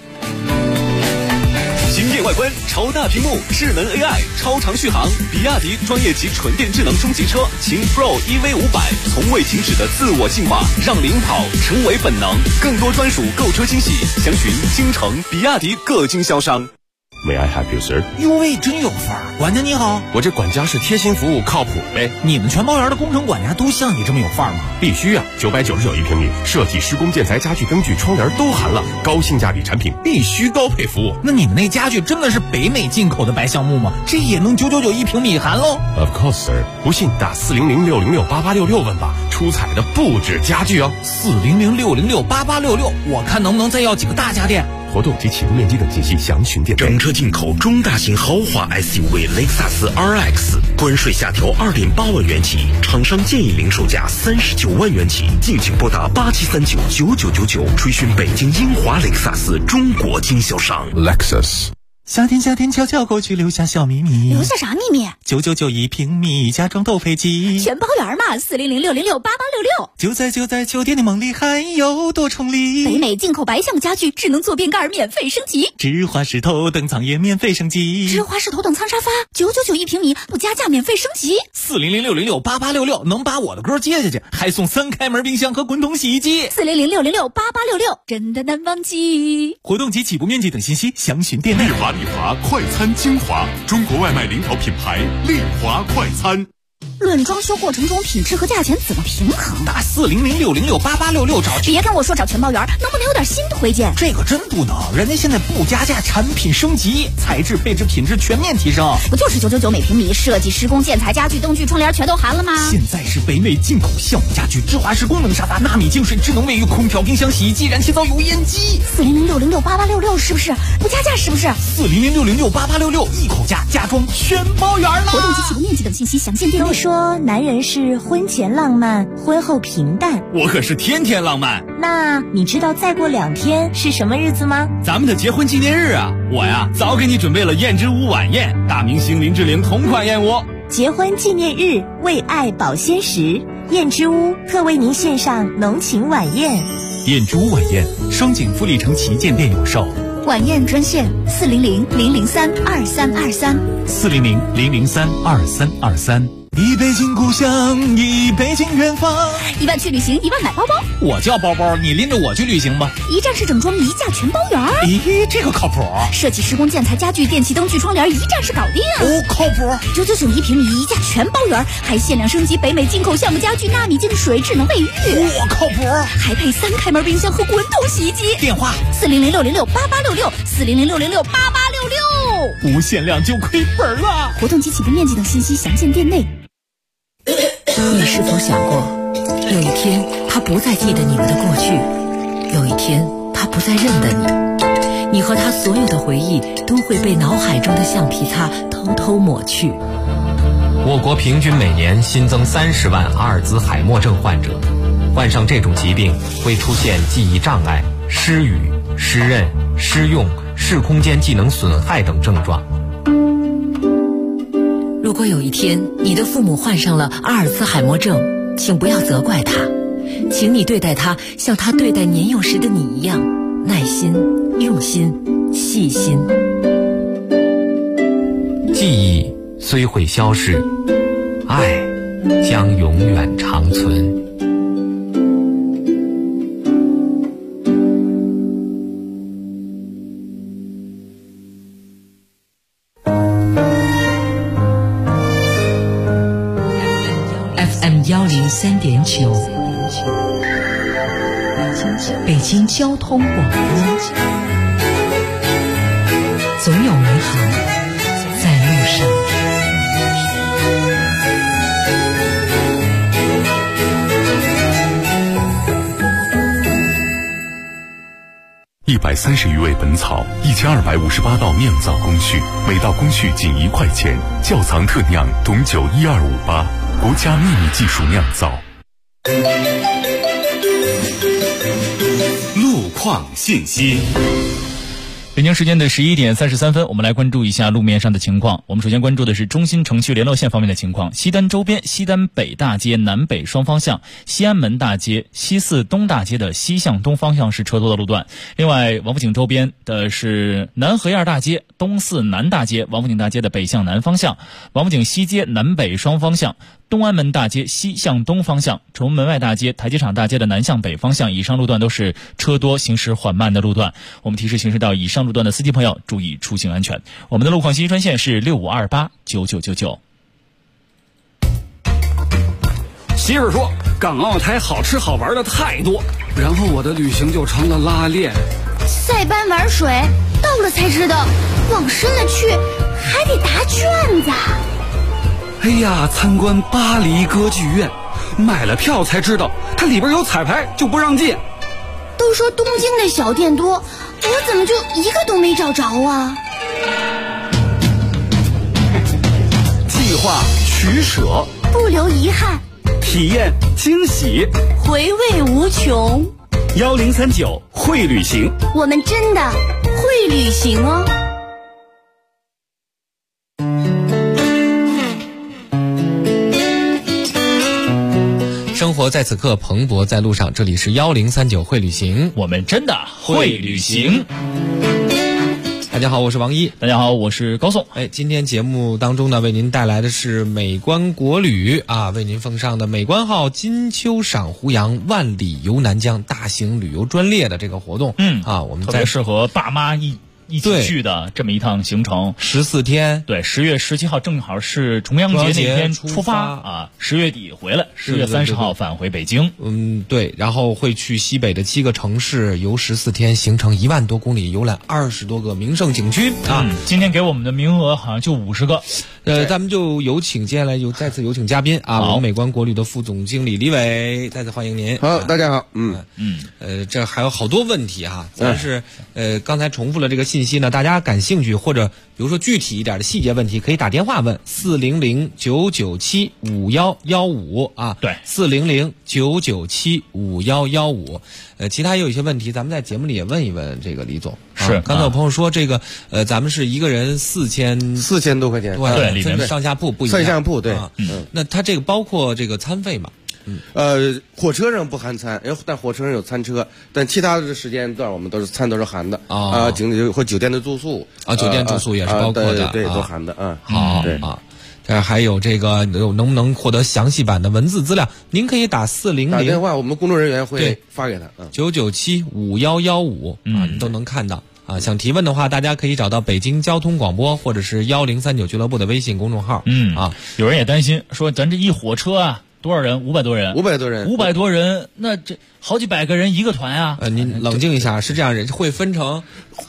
Speaker 3: 惊艳外观，超大屏幕，智能 AI， 超长续航，比亚迪专业级纯电智能中级车秦 Pro EV500，从未停止的自我进化，让领跑成为本能。更多专属购车惊喜，详询京城比亚迪各经销商。 May I help you, sir？
Speaker 9: 哟喂，真有范儿！管家你好，
Speaker 3: 我这管家是贴心服务，靠谱呗。
Speaker 9: 你们全包园的工程管家都像你这么有范儿吗？
Speaker 3: 必须啊！999一平米，设计、施工、建材、家具、灯具、窗帘都含了，高性价比产品，必须高配服务。
Speaker 9: 那你们那家具真的是北美进口的白橡木吗？这也能999一平米含喽
Speaker 3: ？Of course, sir。不信打400-606-8866问吧，出彩的不止家具哦。
Speaker 9: 400-606-8866，我看能不能再要几个大家电。
Speaker 3: 活动及起步面积等信息详询电。
Speaker 10: 整车进口中大型豪华 SUV 雷克萨斯 RX， 关税下调2.8万元起，厂商建议零售价39万元起，敬请拨打87399999，垂询北京英华雷克萨斯中国经销商。
Speaker 3: Lexus。
Speaker 9: 夏天悄悄过去，留下小秘密。
Speaker 2: 留下啥秘密
Speaker 9: ？999一平米，家装斗飞机，
Speaker 2: 全包圆嘛！400-606-8866。
Speaker 9: 就在酒店的梦里，还有多重礼。
Speaker 2: 北美进口白橡木家具，智能坐便盖免费升级，
Speaker 9: 芝华士头等舱也免费升级，
Speaker 2: 芝华士头等舱沙发999一平米，不加价免费升级。
Speaker 9: 400-606-8866能把我的歌接下去，还送3开门冰箱和滚筒洗衣机。
Speaker 2: 400-606-8866，真的难忘记。
Speaker 9: 活动及起步面积等信息详询店内。
Speaker 3: 丽华快餐精华，中国外卖领头品牌，丽华快餐。
Speaker 2: 论装修过程中品质和价钱怎么平衡？
Speaker 9: 打400-606-8866找。
Speaker 2: 别跟我说找全包圆，能不能有点新推荐？
Speaker 9: 这个真不能，人家现在不加价，产品升级，材质、配置、品质全面提升。
Speaker 2: 不就是999每平米，设计、施工、建材、家具、灯具、窗帘全都含了吗？
Speaker 9: 现在是北美进口橡木家具、芝华士功能沙发、纳米净水、智能卫浴、空调、冰箱、洗衣机、燃气灶、油烟机。
Speaker 2: 400-606-8866是不是？不加价是不是
Speaker 9: ？400-606-8866一口价，家装全包圆了。
Speaker 2: 活动及起步面积等信息详见店内。
Speaker 11: 说男人是婚前浪漫，婚后平淡，
Speaker 9: 我可是天天浪漫。
Speaker 11: 那你知道再过2天是什么日子吗？
Speaker 9: 咱们的结婚纪念日啊！我呀早给你准备了燕之屋晚宴，大明星林志玲同款燕窝。
Speaker 11: 结婚纪念日，为爱保鲜时，燕之屋特为您献上浓情晚宴。
Speaker 9: 燕之屋晚宴，双井富力城旗舰店有售。
Speaker 2: 晚宴专线400-003-2323。
Speaker 9: 400-003-2323。一杯敬故乡，一杯敬远方。
Speaker 2: 1万去旅行，1万买包包。
Speaker 9: 我叫包包，你拎着我去旅行吧。
Speaker 2: 一站式整装，一价全包圆。
Speaker 9: 咦，这个靠谱。
Speaker 2: 设计、施工、建材、家具、电器、灯具、窗帘，一站式搞定。
Speaker 9: 哦，靠谱。
Speaker 2: 999一平米，一价全包圆，还限量升级北美进口橡木家具、纳米净水、智能卫浴。
Speaker 9: 我靠谱。
Speaker 2: 还配3开门冰箱和滚筒洗衣机。
Speaker 9: 电话
Speaker 2: 400-606-8866。400-606-8866。
Speaker 9: 不限量就亏本了。
Speaker 2: 活动及起步面积等信息详见店内。
Speaker 1: 你是否想过，有一天他不再记得你们的过去，有一天他不再认得你，你和他所有的回忆都会被脑海中的橡皮擦偷偷抹去。
Speaker 6: 我国平均每年新增30万阿尔兹海默症患者，患上这种疾病会出现记忆障碍、失语、失认、失用、视空间技能损害等症状。
Speaker 1: 如果有一天你的父母患上了阿尔兹海默症，请不要责怪他，请你对待他像他对待年幼时的你一样，耐心、用心、细心。
Speaker 6: 记忆虽会消逝，爱将永远长存。
Speaker 1: 103.9，北京交通广播，总有美好在路上。
Speaker 3: 130余味本草，1258道酿造工序，每道工序仅1块钱。窖藏特酿董酒12588，国家秘密技术酿造。路况信息。
Speaker 5: 北京时间的11点33分，我们来关注一下路面上的情况。我们首先关注的是中新城区联络线方面的情况。西单周边西单北大街南北双方向，西安门大街、西四东大街的西向东方向是车多的路段。另外，王府井周边的是南河沿大街、东四南大街、王府井大街的北向南方向，王府井西街南北双方向， 东安门大街西向东方向、崇文门外大街、台阶厂大街的南向北方向以上路段都是车多行驶缓慢的路段。我们提示行驶到以上路段的司机朋友注意出行安全。我们的路况信息专线是65289999。
Speaker 12: 媳妇说港澳台好吃好玩的太多，然后我的旅行就成了拉练。
Speaker 13: 塞班玩水，到了才知道往深了去还得答卷子。
Speaker 12: 哎呀，参观巴黎歌剧院，买了票才知道它里边有彩排就不让进。
Speaker 13: 都说东京的小店多，我怎么就一个都没找着啊？
Speaker 12: 计划取舍，
Speaker 13: 不留遗憾，
Speaker 12: 体验惊喜，
Speaker 13: 回味无穷。
Speaker 12: 1039会旅行，
Speaker 13: 我们真的会旅行哦。
Speaker 6: 生活在此刻，蓬勃在路上。这里是1039会旅行，
Speaker 5: 我们真的会旅行。
Speaker 6: 大家好，我是王一。
Speaker 5: 大家好，我是高颂。
Speaker 6: 今天节目当中呢，为您带来的是美观国旅啊，为您奉上的美观号金秋赏胡杨万里游南疆大型旅游专列的这个活动。我们
Speaker 5: 特别适合爸妈一起去的这么一趟行程
Speaker 6: ，14天。
Speaker 5: 对，10月17号正好是重阳节那天出发啊，10月底回来，10月30号返回北京。
Speaker 6: 对，然后会去西北的7个城市游14天，行程1万多公里，游览20多个名胜景区啊。
Speaker 5: 今天给我们的名额好像就50个。
Speaker 6: 咱们就接下来再次有请嘉宾啊，我们美观国旅的副总经理李伟，再次欢迎您。
Speaker 8: 好，大家好。
Speaker 6: 这还有好多问题啊，咱是刚才重复了这个信息呢，大家感兴趣或者比如说具体一点的细节问题，可以打电话问400-997-5115啊。
Speaker 5: 对
Speaker 6: ，400-997-5115。其他也有一些问题，咱们在节目里也问一问这个李总。
Speaker 5: 是，
Speaker 6: 刚才有朋友说这个咱们是一个人
Speaker 8: 4000多块钱，
Speaker 6: 对，里面上下铺不一样。
Speaker 8: 上下铺对，
Speaker 6: 那它这个包括这个餐费吗？
Speaker 8: 火车上不含餐，但火车上有餐车，但其他的时间段我们都是含的啊，景点或酒店的住宿
Speaker 6: 啊，酒店住宿也是包括的，
Speaker 8: 对，都含的啊。
Speaker 6: 好啊，这还有这个能不能获得详细版的文字资料？您可以打400
Speaker 8: 打电话，我们工作人员会发给他。
Speaker 6: 997-5115啊，你都能看到啊。想提问的话，大家可以找到北京交通广播或者是1039俱乐部的微信公众号。
Speaker 5: 有人也担心说，咱这一火车啊。多少人？500多人。500多人，那这好几百个人一个团啊！
Speaker 6: 您冷静一下，是这样，人会分成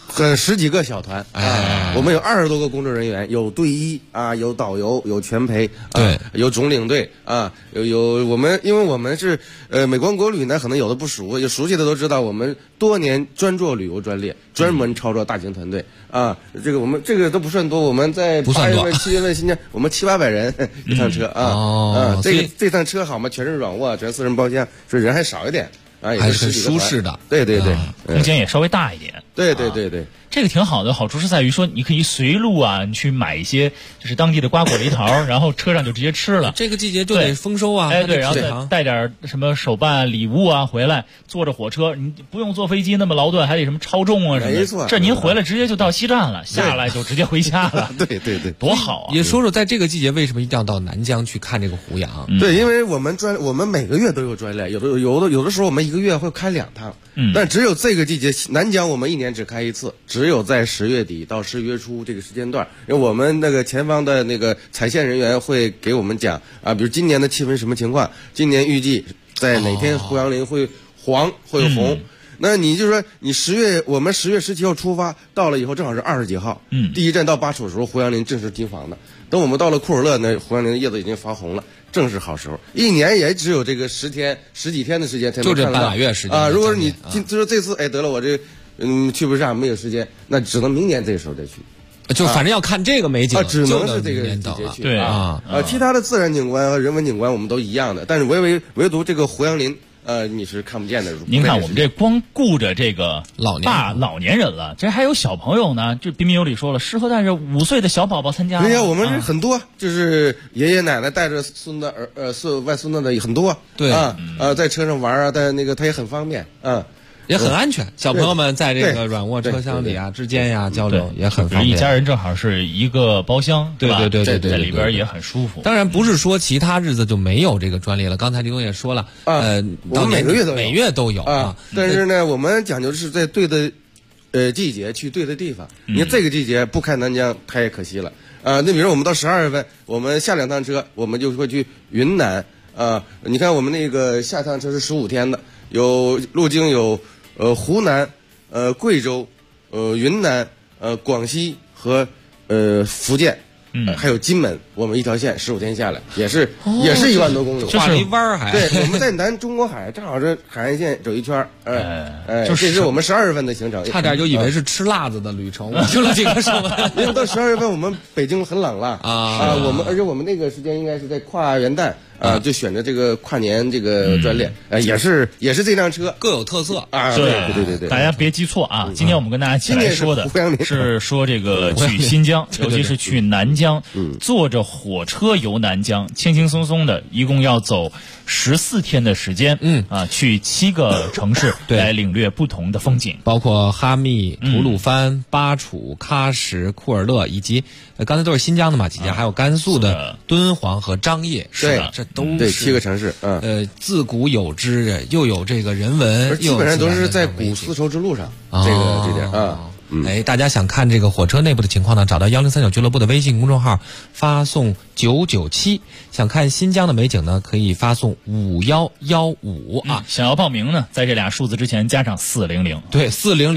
Speaker 8: 10几个小团。我们有20多个工作人员，有队医啊，有导游，有全陪，
Speaker 6: 对，
Speaker 8: 有总领队啊，有我们，因为我们是美观国旅呢，可能有的不熟，有熟悉的都知道，我们多年专做旅游专列，专门操作大型团队啊。这个我们这个都不算多，我们在8月份、7月份、新疆，我们700-800人一趟车啊。这趟车好嘛，全是软卧，全4人包厢，所以人还少一点啊，也
Speaker 6: 是舒适的。
Speaker 8: 对，
Speaker 5: 空间也稍微大一点。
Speaker 8: 对。
Speaker 5: 这个挺好的，好处是在于说，你可以随路啊，你去买一些就是当地的瓜果梨桃，然后车上就直接吃了。
Speaker 6: 这个季节就得丰收啊，
Speaker 5: 对，然后再带点什么手办礼物啊回来，坐着火车，你不用坐飞机那么劳顿，还得什么超重啊什么的。
Speaker 8: 没错，
Speaker 5: 这您回来直接就到西站了，下来就直接回家了。
Speaker 8: 对，
Speaker 5: 多好啊！
Speaker 6: 也说说在这个季节为什么一定要到南疆去看这个胡杨？
Speaker 8: 对，因为我们每个月都有专列，有的时候我们一个月会开2趟，但只有这个季节南疆我们1年只开1次，只有在10月底到10月初这个时间段，因为我们那个前方的那个采线人员会给我们讲啊，比如今年的气温什么情况，今年预计在哪天胡杨林会黄会红。那你就说你我们10月17号出发，到了以后正好是20几号，第一站到巴楚的时候，胡杨林正是金黄的。等我们到了库尔勒，那胡杨林的叶子已经发红了，正是好时候。1年也只有这个10几天的时间才能看到，
Speaker 6: 就这半拉月时间
Speaker 8: 啊。如果你就说这次得了我这去不上没有时间，那只能明年这时候再去。
Speaker 6: 就反正要看这个美景，
Speaker 8: 只能是这个季节去。
Speaker 5: 对
Speaker 8: 其他的自然景观和人文景观我们都一样的，但是唯独这个胡杨林。你是看不见的。
Speaker 5: 您看我们这光顾着这个老年人了，这还有小朋友呢。就彬彬有礼说了，适合带着5岁的小宝宝参加。
Speaker 8: 对呀，我们是很多，就是爷爷奶奶带着孙子外孙子的很多。
Speaker 6: 对
Speaker 8: 在车上玩啊，在那个他也很方便啊。
Speaker 6: 也很安全。小朋友们在这个软卧车厢里啊之间呀交流也很方便。
Speaker 5: 一家人正好是一个包厢，
Speaker 6: 对，
Speaker 5: 在里边也很舒服。
Speaker 6: 当然不是说其他日子就没有这个专列了。刚才李总也说了，
Speaker 8: 我们每
Speaker 6: 月都有啊。
Speaker 8: 但是呢，我们讲究是在对的季节去对的地方。你这个季节不开南疆太可惜了那比如我们到12月份，我们下2趟车，我们就会去云南你看我们那个下趟车是15天的，有路经有湖南、贵州、云南、广西和福建。还有金门，我们一条线15天下来，也是1万多公里，
Speaker 6: 画了一弯还。
Speaker 8: 对，我们在南中国海正好是海岸线走一圈这是我们12月份的行程。
Speaker 6: 差点就以为是吃辣子的旅程，我去了几个省。
Speaker 8: 因为到12月份我们北京很冷了而且我们那个时间应该是在跨元旦就选择这个跨年这个专列也是这辆车
Speaker 6: 各有特色
Speaker 8: 对，
Speaker 5: 大家别记错啊！今天我们跟大家一起来说的是说这个去新疆，尤其是去南疆，坐着火车游南疆，轻轻松松的，一共要走14天的时间，去7个城市来领略不同的风景，
Speaker 6: 包括哈密、吐鲁番、巴楚、喀什、库尔勒，以及刚才都是新疆的嘛几家，还有甘肃的敦煌和张掖，
Speaker 8: 是的，
Speaker 6: 这都
Speaker 8: 是7个城市，
Speaker 6: 自古有之，又有这个人文，
Speaker 8: 基本上都是在古丝绸之路上，这点
Speaker 6: 大家想看这个火车内部的情况呢，找到1039俱乐部的微信公众号，发送997。想看新疆的美景呢，可以发送5115
Speaker 5: 想要报名呢，在这俩数字之前加上400。
Speaker 6: 对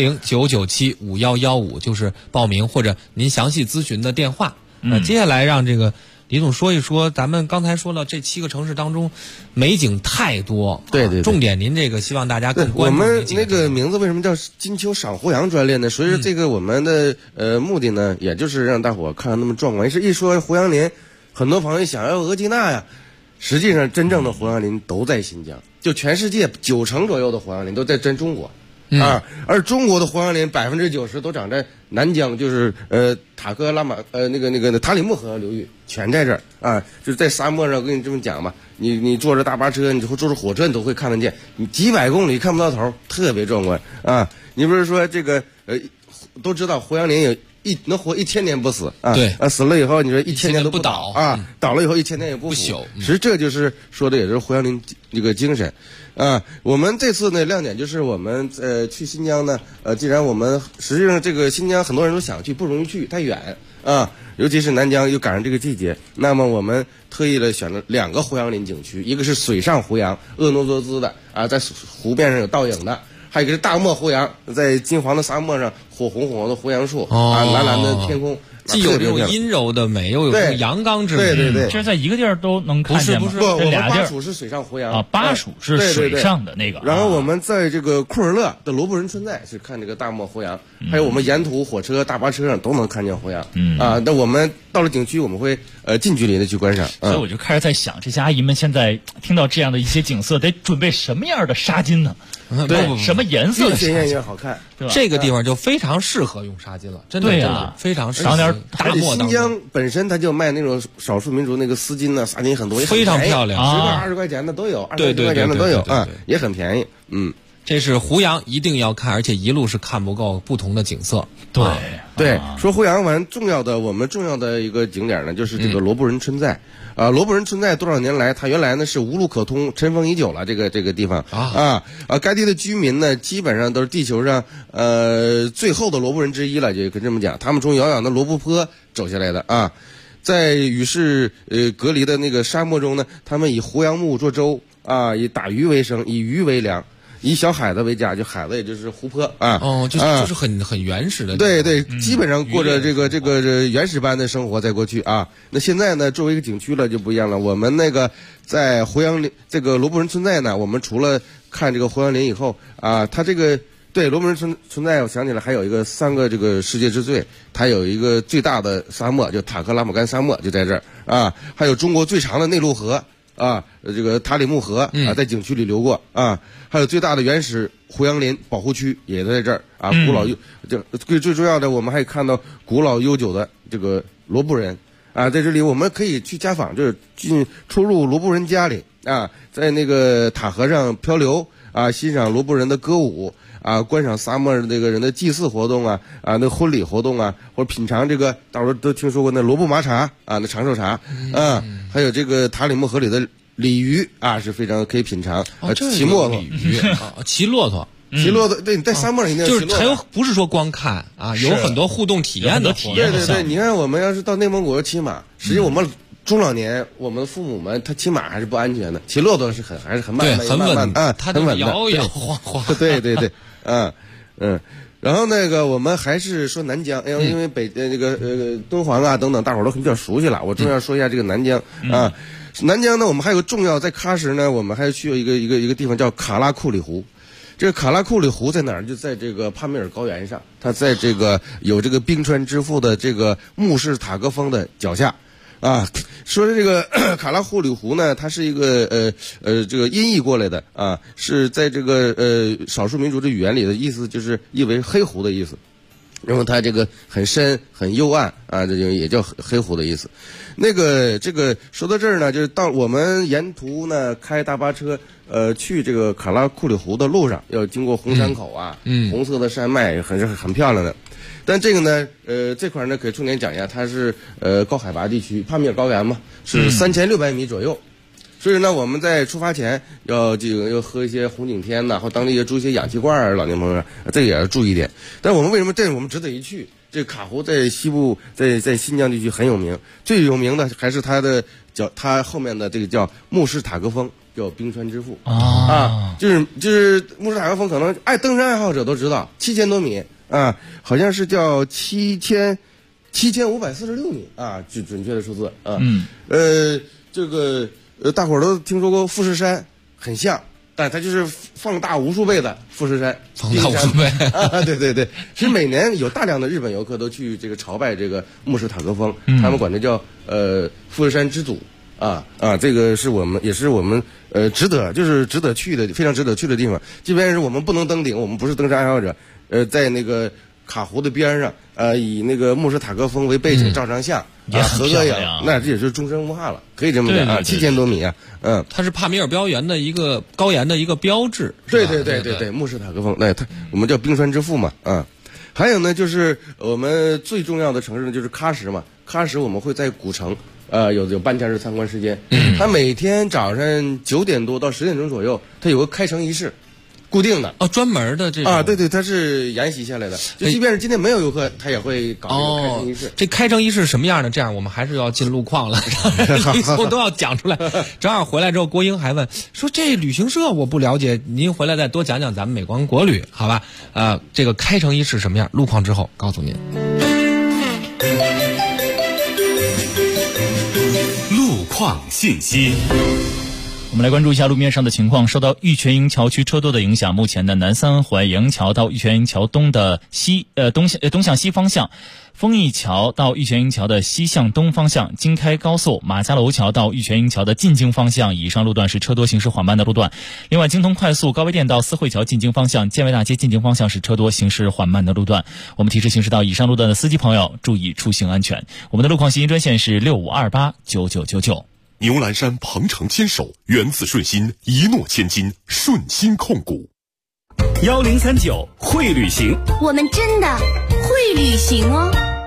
Speaker 6: ，400-997-5115就是报名或者您详细咨询的电话。接下来让这个李总说一说，咱们刚才说了这7个城市当中，美景太多。
Speaker 8: 对，
Speaker 6: 重点您这个希望大家更关注。
Speaker 8: 我们那个名字为什么叫金秋赏胡杨专列呢？所以说这个我们的目的呢，也就是让大伙看到那么壮观。一说胡杨林，很多朋友想要额济纳呀，实际上真正的胡杨林都在新疆，就全世界90%左右的胡杨林都在中国。而中国的胡杨林90%都长在南疆，就是塔克拉玛那个塔里木河流域，全在这儿就是在沙漠上。我跟你这么讲吧，你坐着大巴车，你坐着火车，你都会看得见，你几百公里看不到头，特别壮观你不是说这个都知道胡杨林能活1000年不死
Speaker 6: 对
Speaker 8: 死了以后你说1000年都
Speaker 6: 不倒
Speaker 8: 倒了以后1000年也不
Speaker 6: 朽。
Speaker 8: 其实这就是说的也是胡杨林这个精神我们这次呢亮点就是我们去新疆呢既然我们实际上这个新疆很多人都想去，不容易去，太远尤其是南疆又赶上这个季节，那么我们特意的选了2个胡杨林景区，一个是水上胡杨，婀娜多姿的在湖边上有倒影的，还有一个是大漠胡杨，在金黄的沙漠上火红红的胡杨树蓝蓝的天空，
Speaker 6: 既有这种阴柔的美，又有这种阳刚之美。
Speaker 8: 对，
Speaker 5: 这在一个地儿都能看见吗？
Speaker 8: 不是，我们巴
Speaker 5: 这俩地儿
Speaker 8: 蜀是水上胡杨
Speaker 5: 巴蜀是水上的那个。
Speaker 8: 然后我们在这个库尔勒的罗布人村寨是看这个大漠胡杨，还有我们沿途火车、大巴车上都能看见胡杨。那我们到了景区，我们会近距离的去观赏。
Speaker 5: 所以我就开始在想，这些阿姨们现在听到这样的一些景色，得准备什么样的纱巾呢？
Speaker 8: 对，
Speaker 5: 什么颜色？
Speaker 8: 越鲜艳越好看，
Speaker 5: 对吧？
Speaker 6: 这个地方就非常适合用纱巾了，真的，
Speaker 5: 对呀，
Speaker 6: 非常适
Speaker 5: 合。
Speaker 8: 大漠新疆本身它就卖那种少数民族那个丝巾呢、纱巾很多，
Speaker 6: 非常漂亮
Speaker 8: ，10块20块钱的都有，20块钱的都有也很便宜。
Speaker 6: 这是胡杨一定要看，而且一路是看不够不同的景色。
Speaker 5: 对，
Speaker 8: 说胡杨完我们重要的一个景点呢，就是这个罗布人村寨。罗布人村寨多少年来，它原来呢是无路可通，尘封已久了。这个地方该地的居民呢，基本上都是地球上最后的罗布人之一了，就可以这么讲。他们从遥远的罗布泊走下来的在与世隔离的那个沙漠中呢，他们以胡杨木做粥以打鱼为生，以鱼为粮。以小海子为家，就海子也就是湖泊
Speaker 6: 就是很原始的。
Speaker 8: 对，基本上过着这个原始般的生活在过去那现在呢，作为一个景区了就不一样了。我们那个在胡杨林这个罗布人村寨呢，我们除了看这个胡杨林以后它这个对罗布人村寨，我想起来还有一个3个这个世界之最，它有一个最大的沙漠，就塔克拉玛干沙漠就在这儿还有中国最长的内陆河。这个塔里木河在景区里流过还有最大的原始胡杨林保护区也在这儿古老最重要的，我们还看到古老悠久的这个罗布人在这里我们可以去家访，就是出入罗布人家里在那个塔河上漂流啊，欣赏罗布人的歌舞啊，观赏萨摩尔这个人的祭祀活动啊，那婚礼活动啊，或者品尝这个大伙都听说过那罗布麻茶啊，那长寿茶啊，还有这个塔里木河里的鲤鱼啊，是非常可以品尝。骑骆驼，
Speaker 6: 骑骆驼。
Speaker 8: 骑骆驼，对，你在沙漠里
Speaker 6: 就是还有不是说光看啊，有很多互动体验的体验。
Speaker 8: 对，你看我们要是到内蒙古骑马，实际我们中老年，我们的父母们他骑马还是不安全的，骑骆驼还是很慢，
Speaker 6: 很稳
Speaker 8: 啊，很稳的，
Speaker 6: 摇摇晃晃。
Speaker 8: 对，然后那个我们还是说南疆，因为这个敦煌啊等等，大伙儿都比较熟悉了。我重要说一下这个南疆啊，南疆呢，我们还有个重要在喀什呢，我们还去一个地方叫卡拉库里湖。这个卡拉库里湖在哪儿？就在这个帕米尔高原上，它在这个有这个冰川之父的这个穆士塔格峰的脚下，啊，说的这个卡拉库里湖呢，它是一个这个音译过来的啊，是在这个少数民族的语言里的意思就是译为黑湖的意思。因为它这个很深很幽暗啊，这就也叫黑湖的意思。这个说到这儿呢，就是到我们沿途呢开大巴车去这个卡拉库里湖的路上，要经过红山口啊，红色的山脉很漂亮的。但这个呢，这块呢可以重点讲一下，它是高海拔地区，帕米尔高原嘛，是3600米左右。所以呢，我们在出发前要喝一些红景天呐，或当地要注一些氧气罐儿，老年朋友这个也要注意一点。但我们为什么我们值得一去？这卡湖在西部，在新疆地区很有名，最有名的还是它后面的这个叫穆士塔格峰，叫冰川之父啊，就是穆士塔格峰，可能登山爱好者都知道，7000多米啊，好像是叫7546米啊，就准确的数字啊，这个。大伙儿都听说过富士山，很像，但它就是放大无数倍的富士山，
Speaker 6: 放大无数倍
Speaker 8: 啊！对，其实每年有大量的日本游客都去这个朝拜这个穆士塔格峰，他们管这叫富士山之祖啊，这个是我们值得去的，非常值得去的地方。即便是我们不能登顶，我们不是登山爱好者，在那个卡湖的边上，以那个穆士塔格峰为背景照张相。合个影，那这也是终身无憾了，可以这么讲啊，7000多米啊，
Speaker 6: 它是帕米尔高原的一个高原的一个标志。
Speaker 8: 对，穆士塔格峰，我们叫冰川之父嘛，还有呢，就是我们最重要的城市呢，就是喀什嘛，喀什我们会在古城，有半天是参观时间，它每天早上9点多到10点钟左右，它有个开城仪式。固定的
Speaker 6: 专门的这种
Speaker 8: 啊，对，它是沿袭下来的。就即便是今天没有游客，他也会搞这个开城仪式。
Speaker 6: 这开城仪式什么样的？这样我们还是要进路况了，旅行都要讲出来。正好回来之后，郭英还问说：“这旅行社我不了解，您回来再多讲讲咱们美光国旅，好吧？这个开城仪式什么样？路况之后告诉您。
Speaker 3: 路况信息。
Speaker 5: 我们来关注一下路面上的情况。受到玉泉营桥区车多的影响，目前的南三环杨桥到玉泉营桥东的东向西方向，丰益桥到玉泉营桥的西向东方向，京开高速马家楼桥到玉泉营桥的进京方向以上路段是车多行驶缓慢的路段。另外，京通快速高碑店到四惠桥进京方向，建外大街进京方向是车多行驶缓慢的路段。我们提示行驶到以上路段的司机朋友注意出行安全。我们的路况信息专线是65289999。
Speaker 3: 牛栏山鹏程牵手，源自顺心，一诺千金，顺心控股。
Speaker 9: 1039会旅行，
Speaker 13: 我们真的会旅行哦。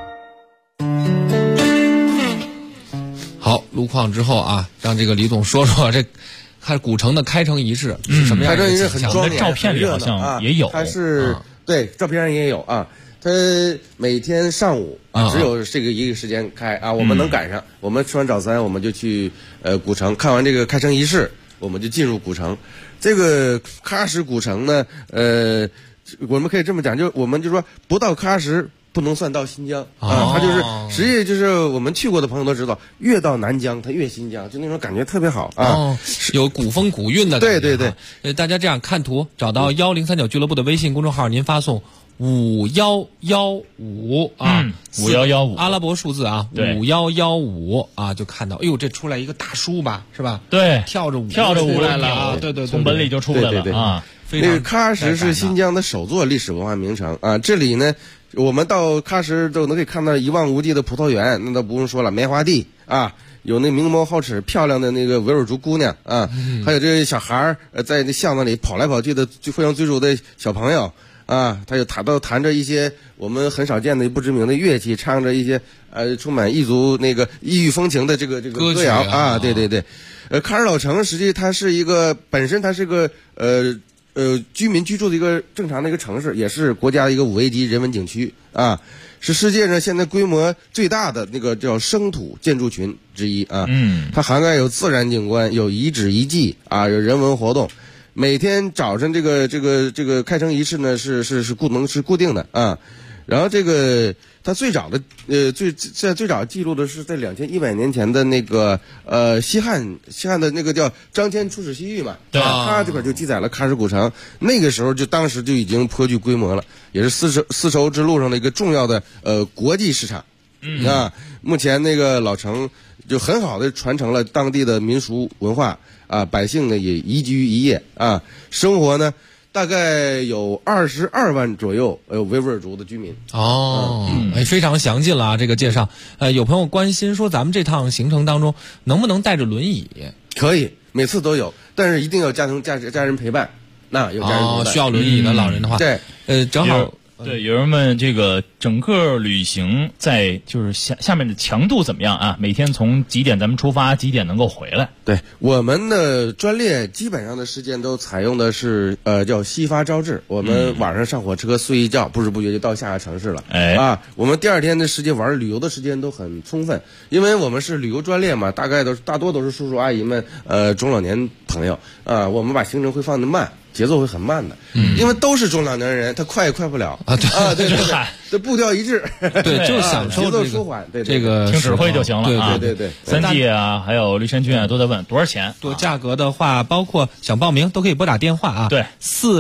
Speaker 6: 好，路况之后啊，让这个李总说说这看古城的开城仪式是什么样的？
Speaker 8: 开城仪式很庄严，
Speaker 5: 照片里好像也有，
Speaker 8: 它是对照片上也有啊。它每天上午只有这个一个时间开啊，我们能赶上。我们吃完早餐，我们就去古城，看完这个开城仪式，我们就进入古城。这个喀什古城呢，我们可以这么讲，就我们就说不到喀什不能算到新疆啊。它就是实际就是我们去过的朋友都知道，越到南疆它越新疆，就那种感觉特别好啊，
Speaker 6: 有古风古韵的感
Speaker 8: 觉。对，
Speaker 6: 大家这样看图，找到1039俱乐部的微信公众号，您发送5115啊
Speaker 5: ，5115
Speaker 6: 阿拉伯数字啊，5115啊，就看到，哎呦，这出来一个大叔吧，是吧？
Speaker 5: 对，
Speaker 6: 跳着舞
Speaker 5: 来
Speaker 6: 了啊，对，
Speaker 5: 从本里就出来了啊。
Speaker 8: 那个喀什是新疆的首座历史文化名城啊，这里呢，我们到喀什都能可以看到一望无际的葡萄园，那都不用说了，棉花地啊。 有那明眸皓齿漂亮的那个维吾尔族姑娘啊，还有这个小孩儿在那巷子里跑来跑去的互相追逐的小朋友啊，他就弹着一些我们很少见的不知名的乐器，唱着一些充满异族那个异域风情的这个歌谣啊，对对对。喀什老城实际它是一个本身它是个居民居住的一个正常的一个城市，也是国家的一个5A级人文景区啊，是世界上现在规模最大的那个叫生土建筑群之一啊。它涵盖有自然景观，有遗址遗迹啊，有人文活动。每天早晨这个开城仪式呢是固定的啊。然后这个它最早的最早记录的是在2100年前的那个西汉的那个叫张骞出使西域嘛，对，他这块就记载了喀什古城，那个时候当时就已经颇具规模了，也是丝绸之路上的一个重要的国际市场。啊，目前那个老城就很好的传承了当地的民俗文化啊，百姓呢也移居一业啊，生活呢大概有22万左右维吾尔族的居民。
Speaker 6: 非常详尽了啊，这个介绍。有朋友关心说，咱们这趟行程当中能不能带着轮椅？
Speaker 8: 可以，每次都有，但是一定要家人陪伴。那有家人陪伴
Speaker 6: 需要轮椅的老人的话，
Speaker 8: 对，
Speaker 6: 正好。
Speaker 5: 对，有人问这个整个旅行在就是下面的强度怎么样啊？每天从几点咱们出发，几点能够回来？
Speaker 8: 对，我们的专列基本上的时间都采用的是叫夕发朝至，我们晚上上火车睡一觉，不知不觉就到下个城市了。我们第二天的时间旅游的时间都很充分，因为我们是旅游专列嘛，大多都是叔叔阿姨们中老年朋友啊，我们把行程会放得慢。节奏会很慢的，因为都是中老年人，他快也快不了啊！对，这步调一致，
Speaker 6: 对，就享受
Speaker 8: 节奏舒缓，对
Speaker 6: 这个
Speaker 5: 听指挥就行了啊！
Speaker 8: 对，
Speaker 5: 三季啊，还有绿山君啊，都在问多少钱？
Speaker 6: 价格的话，包括想报名都可以拨打电话啊，
Speaker 5: 对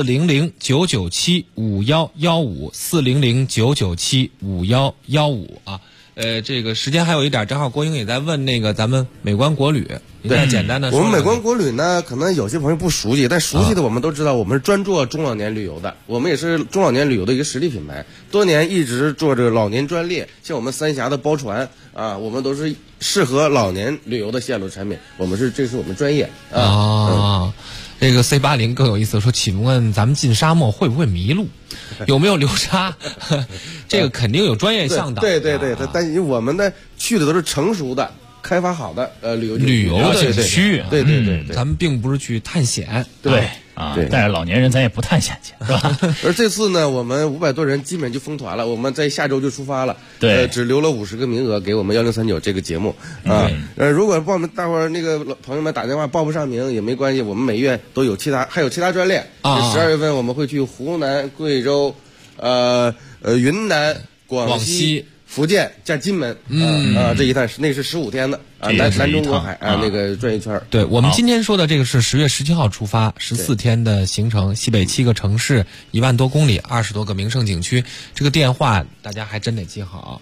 Speaker 6: ，400-997-5115，400-997-5115啊。这个时间还有一点，正好郭英也在问那个咱们美观国旅，你再简单的说。
Speaker 8: 我们美观国旅呢，可能有些朋友不熟悉，但熟悉的我们都知道，我们是专做中老年旅游的，我们也是中老年旅游的一个实力品牌，多年一直做着老年专列，像我们三峡的包船啊，我们都是适合老年旅游的线路产品，这是我们专业啊。
Speaker 6: 这个 C80 更有意思，说请问咱们进沙漠会不会迷路？有没有流沙？这个肯定有专业向导。
Speaker 8: 对，但是我们呢去的都是成熟的、开发好的旅游
Speaker 6: 的
Speaker 5: 区域。
Speaker 8: 对，
Speaker 6: 咱们并不是去探险。
Speaker 5: 对啊，但是老年人咱也不探险去，是吧？
Speaker 8: 而这次呢，我们500多人基本就封团了，我们在下周就出发了。
Speaker 5: 对，
Speaker 8: 只留了50个名额给我们1039这个节目啊。如果大伙儿那个朋友们打电话报不上名也没关系，我们每月都有还有其他专列。12月份我们会去湖南、贵州、云南、广西、福建加金门这一趟那是15天的啊，南中国海那个转一圈。
Speaker 6: 对，我们今天说的这个是10月17号出发，14天的行程，西北7个城市，1万多公里，20多个名胜景区。这个电话大家还真得记好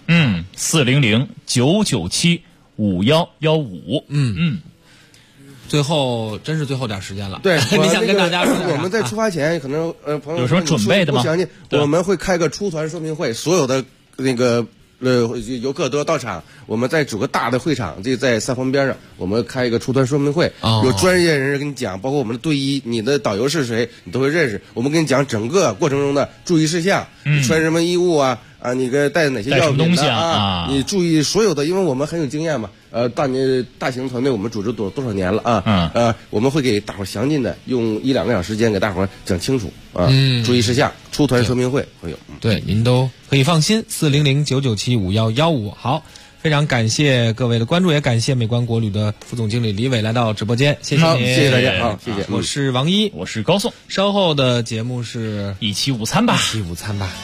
Speaker 5: ，400-997-5115。
Speaker 6: 最后真是最后点时间了。
Speaker 8: 对，
Speaker 6: 你想跟大家说
Speaker 8: 我们在出发前可能朋友
Speaker 5: 有什么准备的吗？
Speaker 8: 不详细，我们会开个出团说明会，所有的那个游客都要到场，我们再组个大的会场，就在三环边上，我们开一个出团说明会，有专业人士跟你讲，包括我们的队医，你的导游是谁，你都会认识。我们跟你讲整个过程中的注意事项，穿什么衣物啊，你带哪些药品
Speaker 5: 东西啊，
Speaker 8: 你注意所有的，因为我们很有经验嘛。大型团队我们组织多少年了啊？我们会给大伙儿详尽的用1-2个小时时间给大伙儿讲清楚啊，注意事项，出团说明会会有。
Speaker 6: 对，您都可以放心。400-997-5115。好，非常感谢各位的关注，也感谢美观国旅的副总经理李伟来到直播间，谢谢您，
Speaker 8: 谢谢大家，好，谢谢。
Speaker 6: 我是王一，
Speaker 5: 我是高颂，
Speaker 6: 稍后的节目是
Speaker 5: 一起午餐吧，
Speaker 6: 一起午餐吧。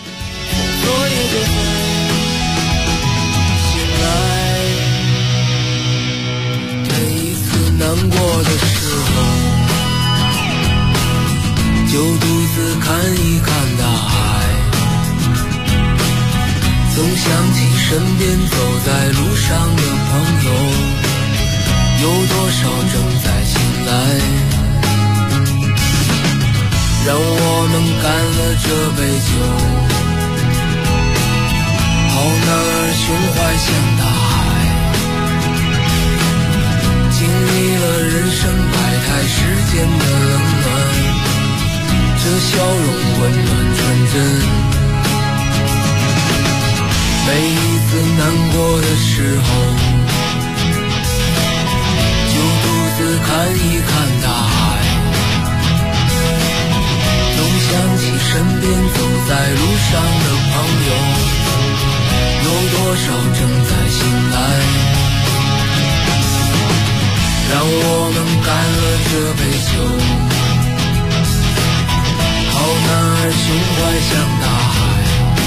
Speaker 14: 难过的时候，就独自看一看大海，总想起身边走在路上的朋友，有多少正在醒来，让我们干了这杯酒，好男儿胸怀像大海， 间的冷暖，这笑容温暖纯真。每一次难过的时候，就独自看一看大海，总想起身边走在路上的朋友，有多少正在醒来。让我们干了这杯酒，好男儿胸怀像大海，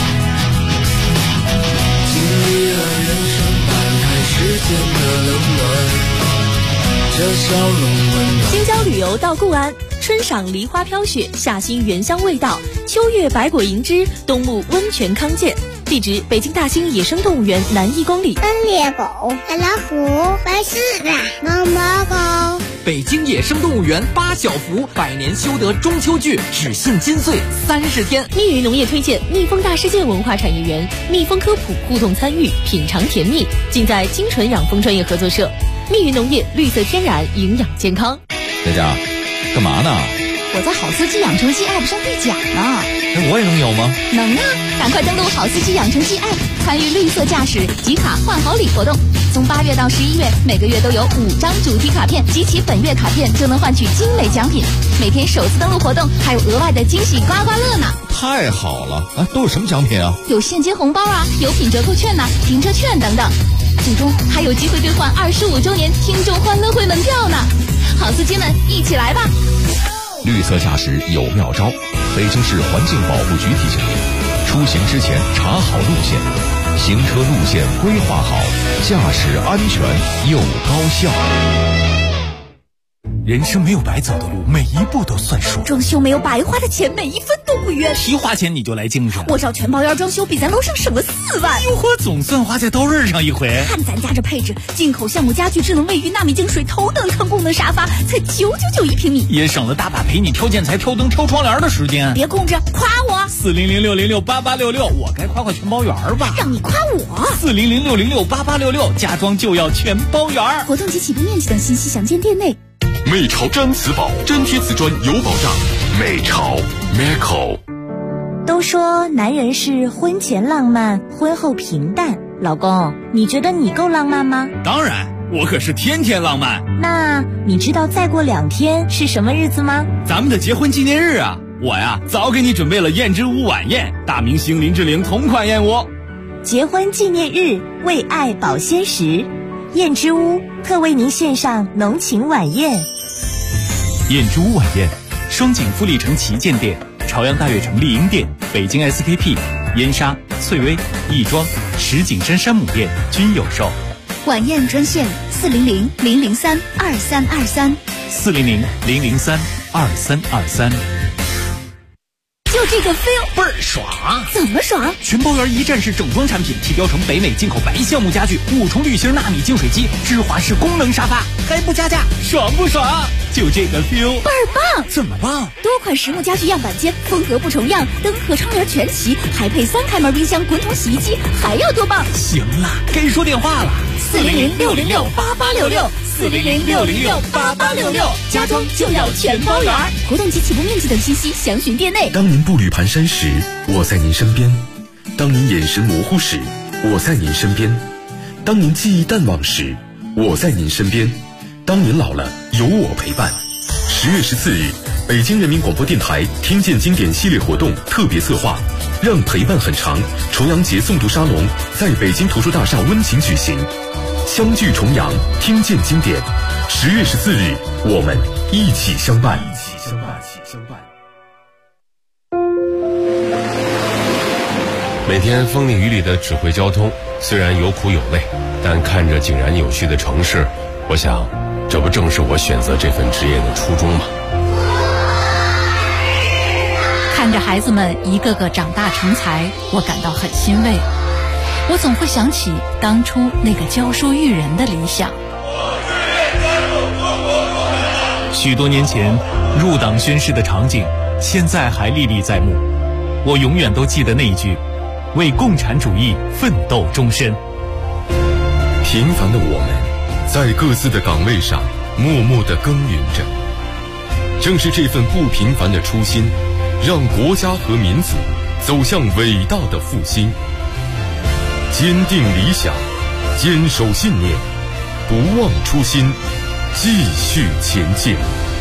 Speaker 14: 经历了人生百态世间的冷暖，这笑容温暖。
Speaker 15: 新疆旅游到固安，春赏梨花飘雪，夏欣原香味道，秋月百果盈枝，冬沐温泉康健。地址：北京大兴野生动物园南1公里。
Speaker 16: 斑鬣狗、白老虎、白狮子、毛毛狗。
Speaker 9: 北京野生动物园八小福百年修得中秋剧只限金穗30天。
Speaker 15: 密云农业推荐蜜蜂大世界文化产业园，蜜蜂科普互动参与，品尝甜蜜，尽在精纯养蜂专业合作社。密云农业，绿色天然，营养健康。
Speaker 17: 佳佳，干嘛呢？
Speaker 13: 我在好司机养成系 App 上兑奖呢。
Speaker 17: 我也能有吗？
Speaker 13: 能啊！赶快登录好司机养成系 App， 参与绿色驾驶集卡换好礼活动。从8月到11月，每个月都有5张主题卡片，集齐本月卡片就能换取精美奖品。每天首次登录活动还有额外的惊喜刮刮乐呢！
Speaker 17: 太好了啊！都有什么奖品啊？
Speaker 13: 有现金红包啊，有品折扣券呐、停车券等等。最终还有机会兑换25周年听众欢乐会门票呢！好司机们，一起来吧！
Speaker 17: 绿色驾驶有妙招，北京市环境保护局提醒您：出行之前查好路线，行车路线规划好，驾驶安全又高效。
Speaker 3: 人生没有白走的路，每一步都算数。
Speaker 15: 装修没有白花的钱，每一分都不冤。
Speaker 9: 提花钱你就来精神，
Speaker 15: 我找全包烟装修比咱楼上省了4万。
Speaker 9: 哟呵，总算花在刀刃上一回。
Speaker 15: 看咱家这配置，进口橡木家具、智能卫浴、纳米净水、头等舱功能沙发，才999一平米，
Speaker 9: 也省了大把陪你挑建材、挑灯、挑窗帘的时间。
Speaker 15: 别空着，夸我
Speaker 9: ！400-606-8866，我该夸全包圆吧？
Speaker 15: 让你夸我
Speaker 9: ！400-606-8866，家装就要全包圆。
Speaker 15: 活动及起步面积等信息详见店内。
Speaker 3: 美潮毡瓷宝，粘贴瓷砖有保障。美潮 Meco。
Speaker 11: 都说男人是婚前浪漫，婚后平淡。老公，你觉得你够浪漫吗？
Speaker 9: 当然，我可是天天浪漫。
Speaker 11: 那你知道再过2天是什么日子吗？
Speaker 9: 咱们的结婚纪念日啊！我呀，早给你准备了燕之屋晚宴，大明星林志玲同款燕窝。
Speaker 11: 结婚纪念日，为爱保鲜时，燕之屋特为您献上浓情晚宴。
Speaker 3: 燕之屋晚宴，双井富力城旗舰店、朝阳大悦城丽婴店、北京 SKP、燕莎、翠微、亦庄、石景山山姆店均有售。
Speaker 13: 晚宴专线400-003-2323。
Speaker 3: 400-003-2323。
Speaker 15: 就这个 feel
Speaker 9: 倍儿爽！
Speaker 15: 怎么爽？
Speaker 9: 全包圆一站式整装产品，提标成北美进口白橡木家具，5重滤芯纳米净水机，芝华士功能沙发，还不加价，爽不爽？就这个 feel
Speaker 15: 倍儿棒！
Speaker 9: 怎么棒？
Speaker 15: 多款实木家具样板间，风格不重样，灯和窗帘全齐，还配3开门冰箱、滚筒洗衣机，还要多棒？
Speaker 9: 行了，该说电话了。
Speaker 15: 400-606-8866，400-606-8866，家装就要全包圆。活动及起步面积等信息详询店内。
Speaker 10: 当您步履蹒跚时，我在您身边；当您眼神模糊时，我在您身边；当您记忆淡忘时，我在您身边；当您老了，有我陪伴。10月14日，北京人民广播电台听见经典系列活动特别策划，让陪伴很长重阳节诵读沙龙在北京图书大厦温情举行，相聚重阳，听见经典。10月14日，我们一起相伴。
Speaker 18: 每天风里雨里的指挥交通，虽然有苦有累，但看着井然有序的城市，我想，这不正是我选择这份职业的初衷吗？
Speaker 19: 看着孩子们一个个长大成才，我感到很欣慰。我总会想起当初那个教书育人的理想。
Speaker 3: 许多年前入党宣誓的场景，现在还历历在目。我永远都记得那一句：为共产主义奋斗终身。
Speaker 10: 平凡的我们，在各自的岗位上默默地耕耘着。
Speaker 3: 正是这份不平凡的初心，让国家和民族走向伟大的复兴。坚定理想，坚守信念，不忘初心，继续前进。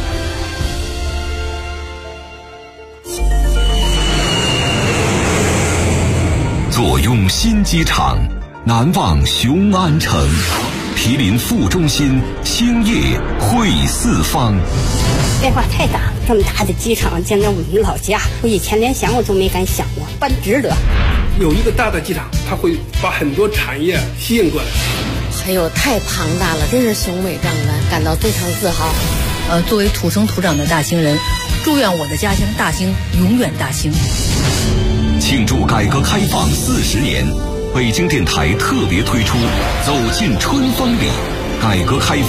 Speaker 17: 坐拥新机场，难忘雄安城。毗邻副中心，兴业汇四方。
Speaker 20: 变化太大，这么大的机场建在我们老家，我以前连想我都没敢想过，办值得。
Speaker 21: 有一个大的机场，它会把很多产业吸引过来。
Speaker 22: 还有太庞大了，真是雄伟壮观，感到非常自豪。
Speaker 1: 作为土生土长的大兴人，祝愿我的家乡大兴永远大兴。
Speaker 17: 庆祝改革开放40年，北京电台特别推出《走进春风里》改革开放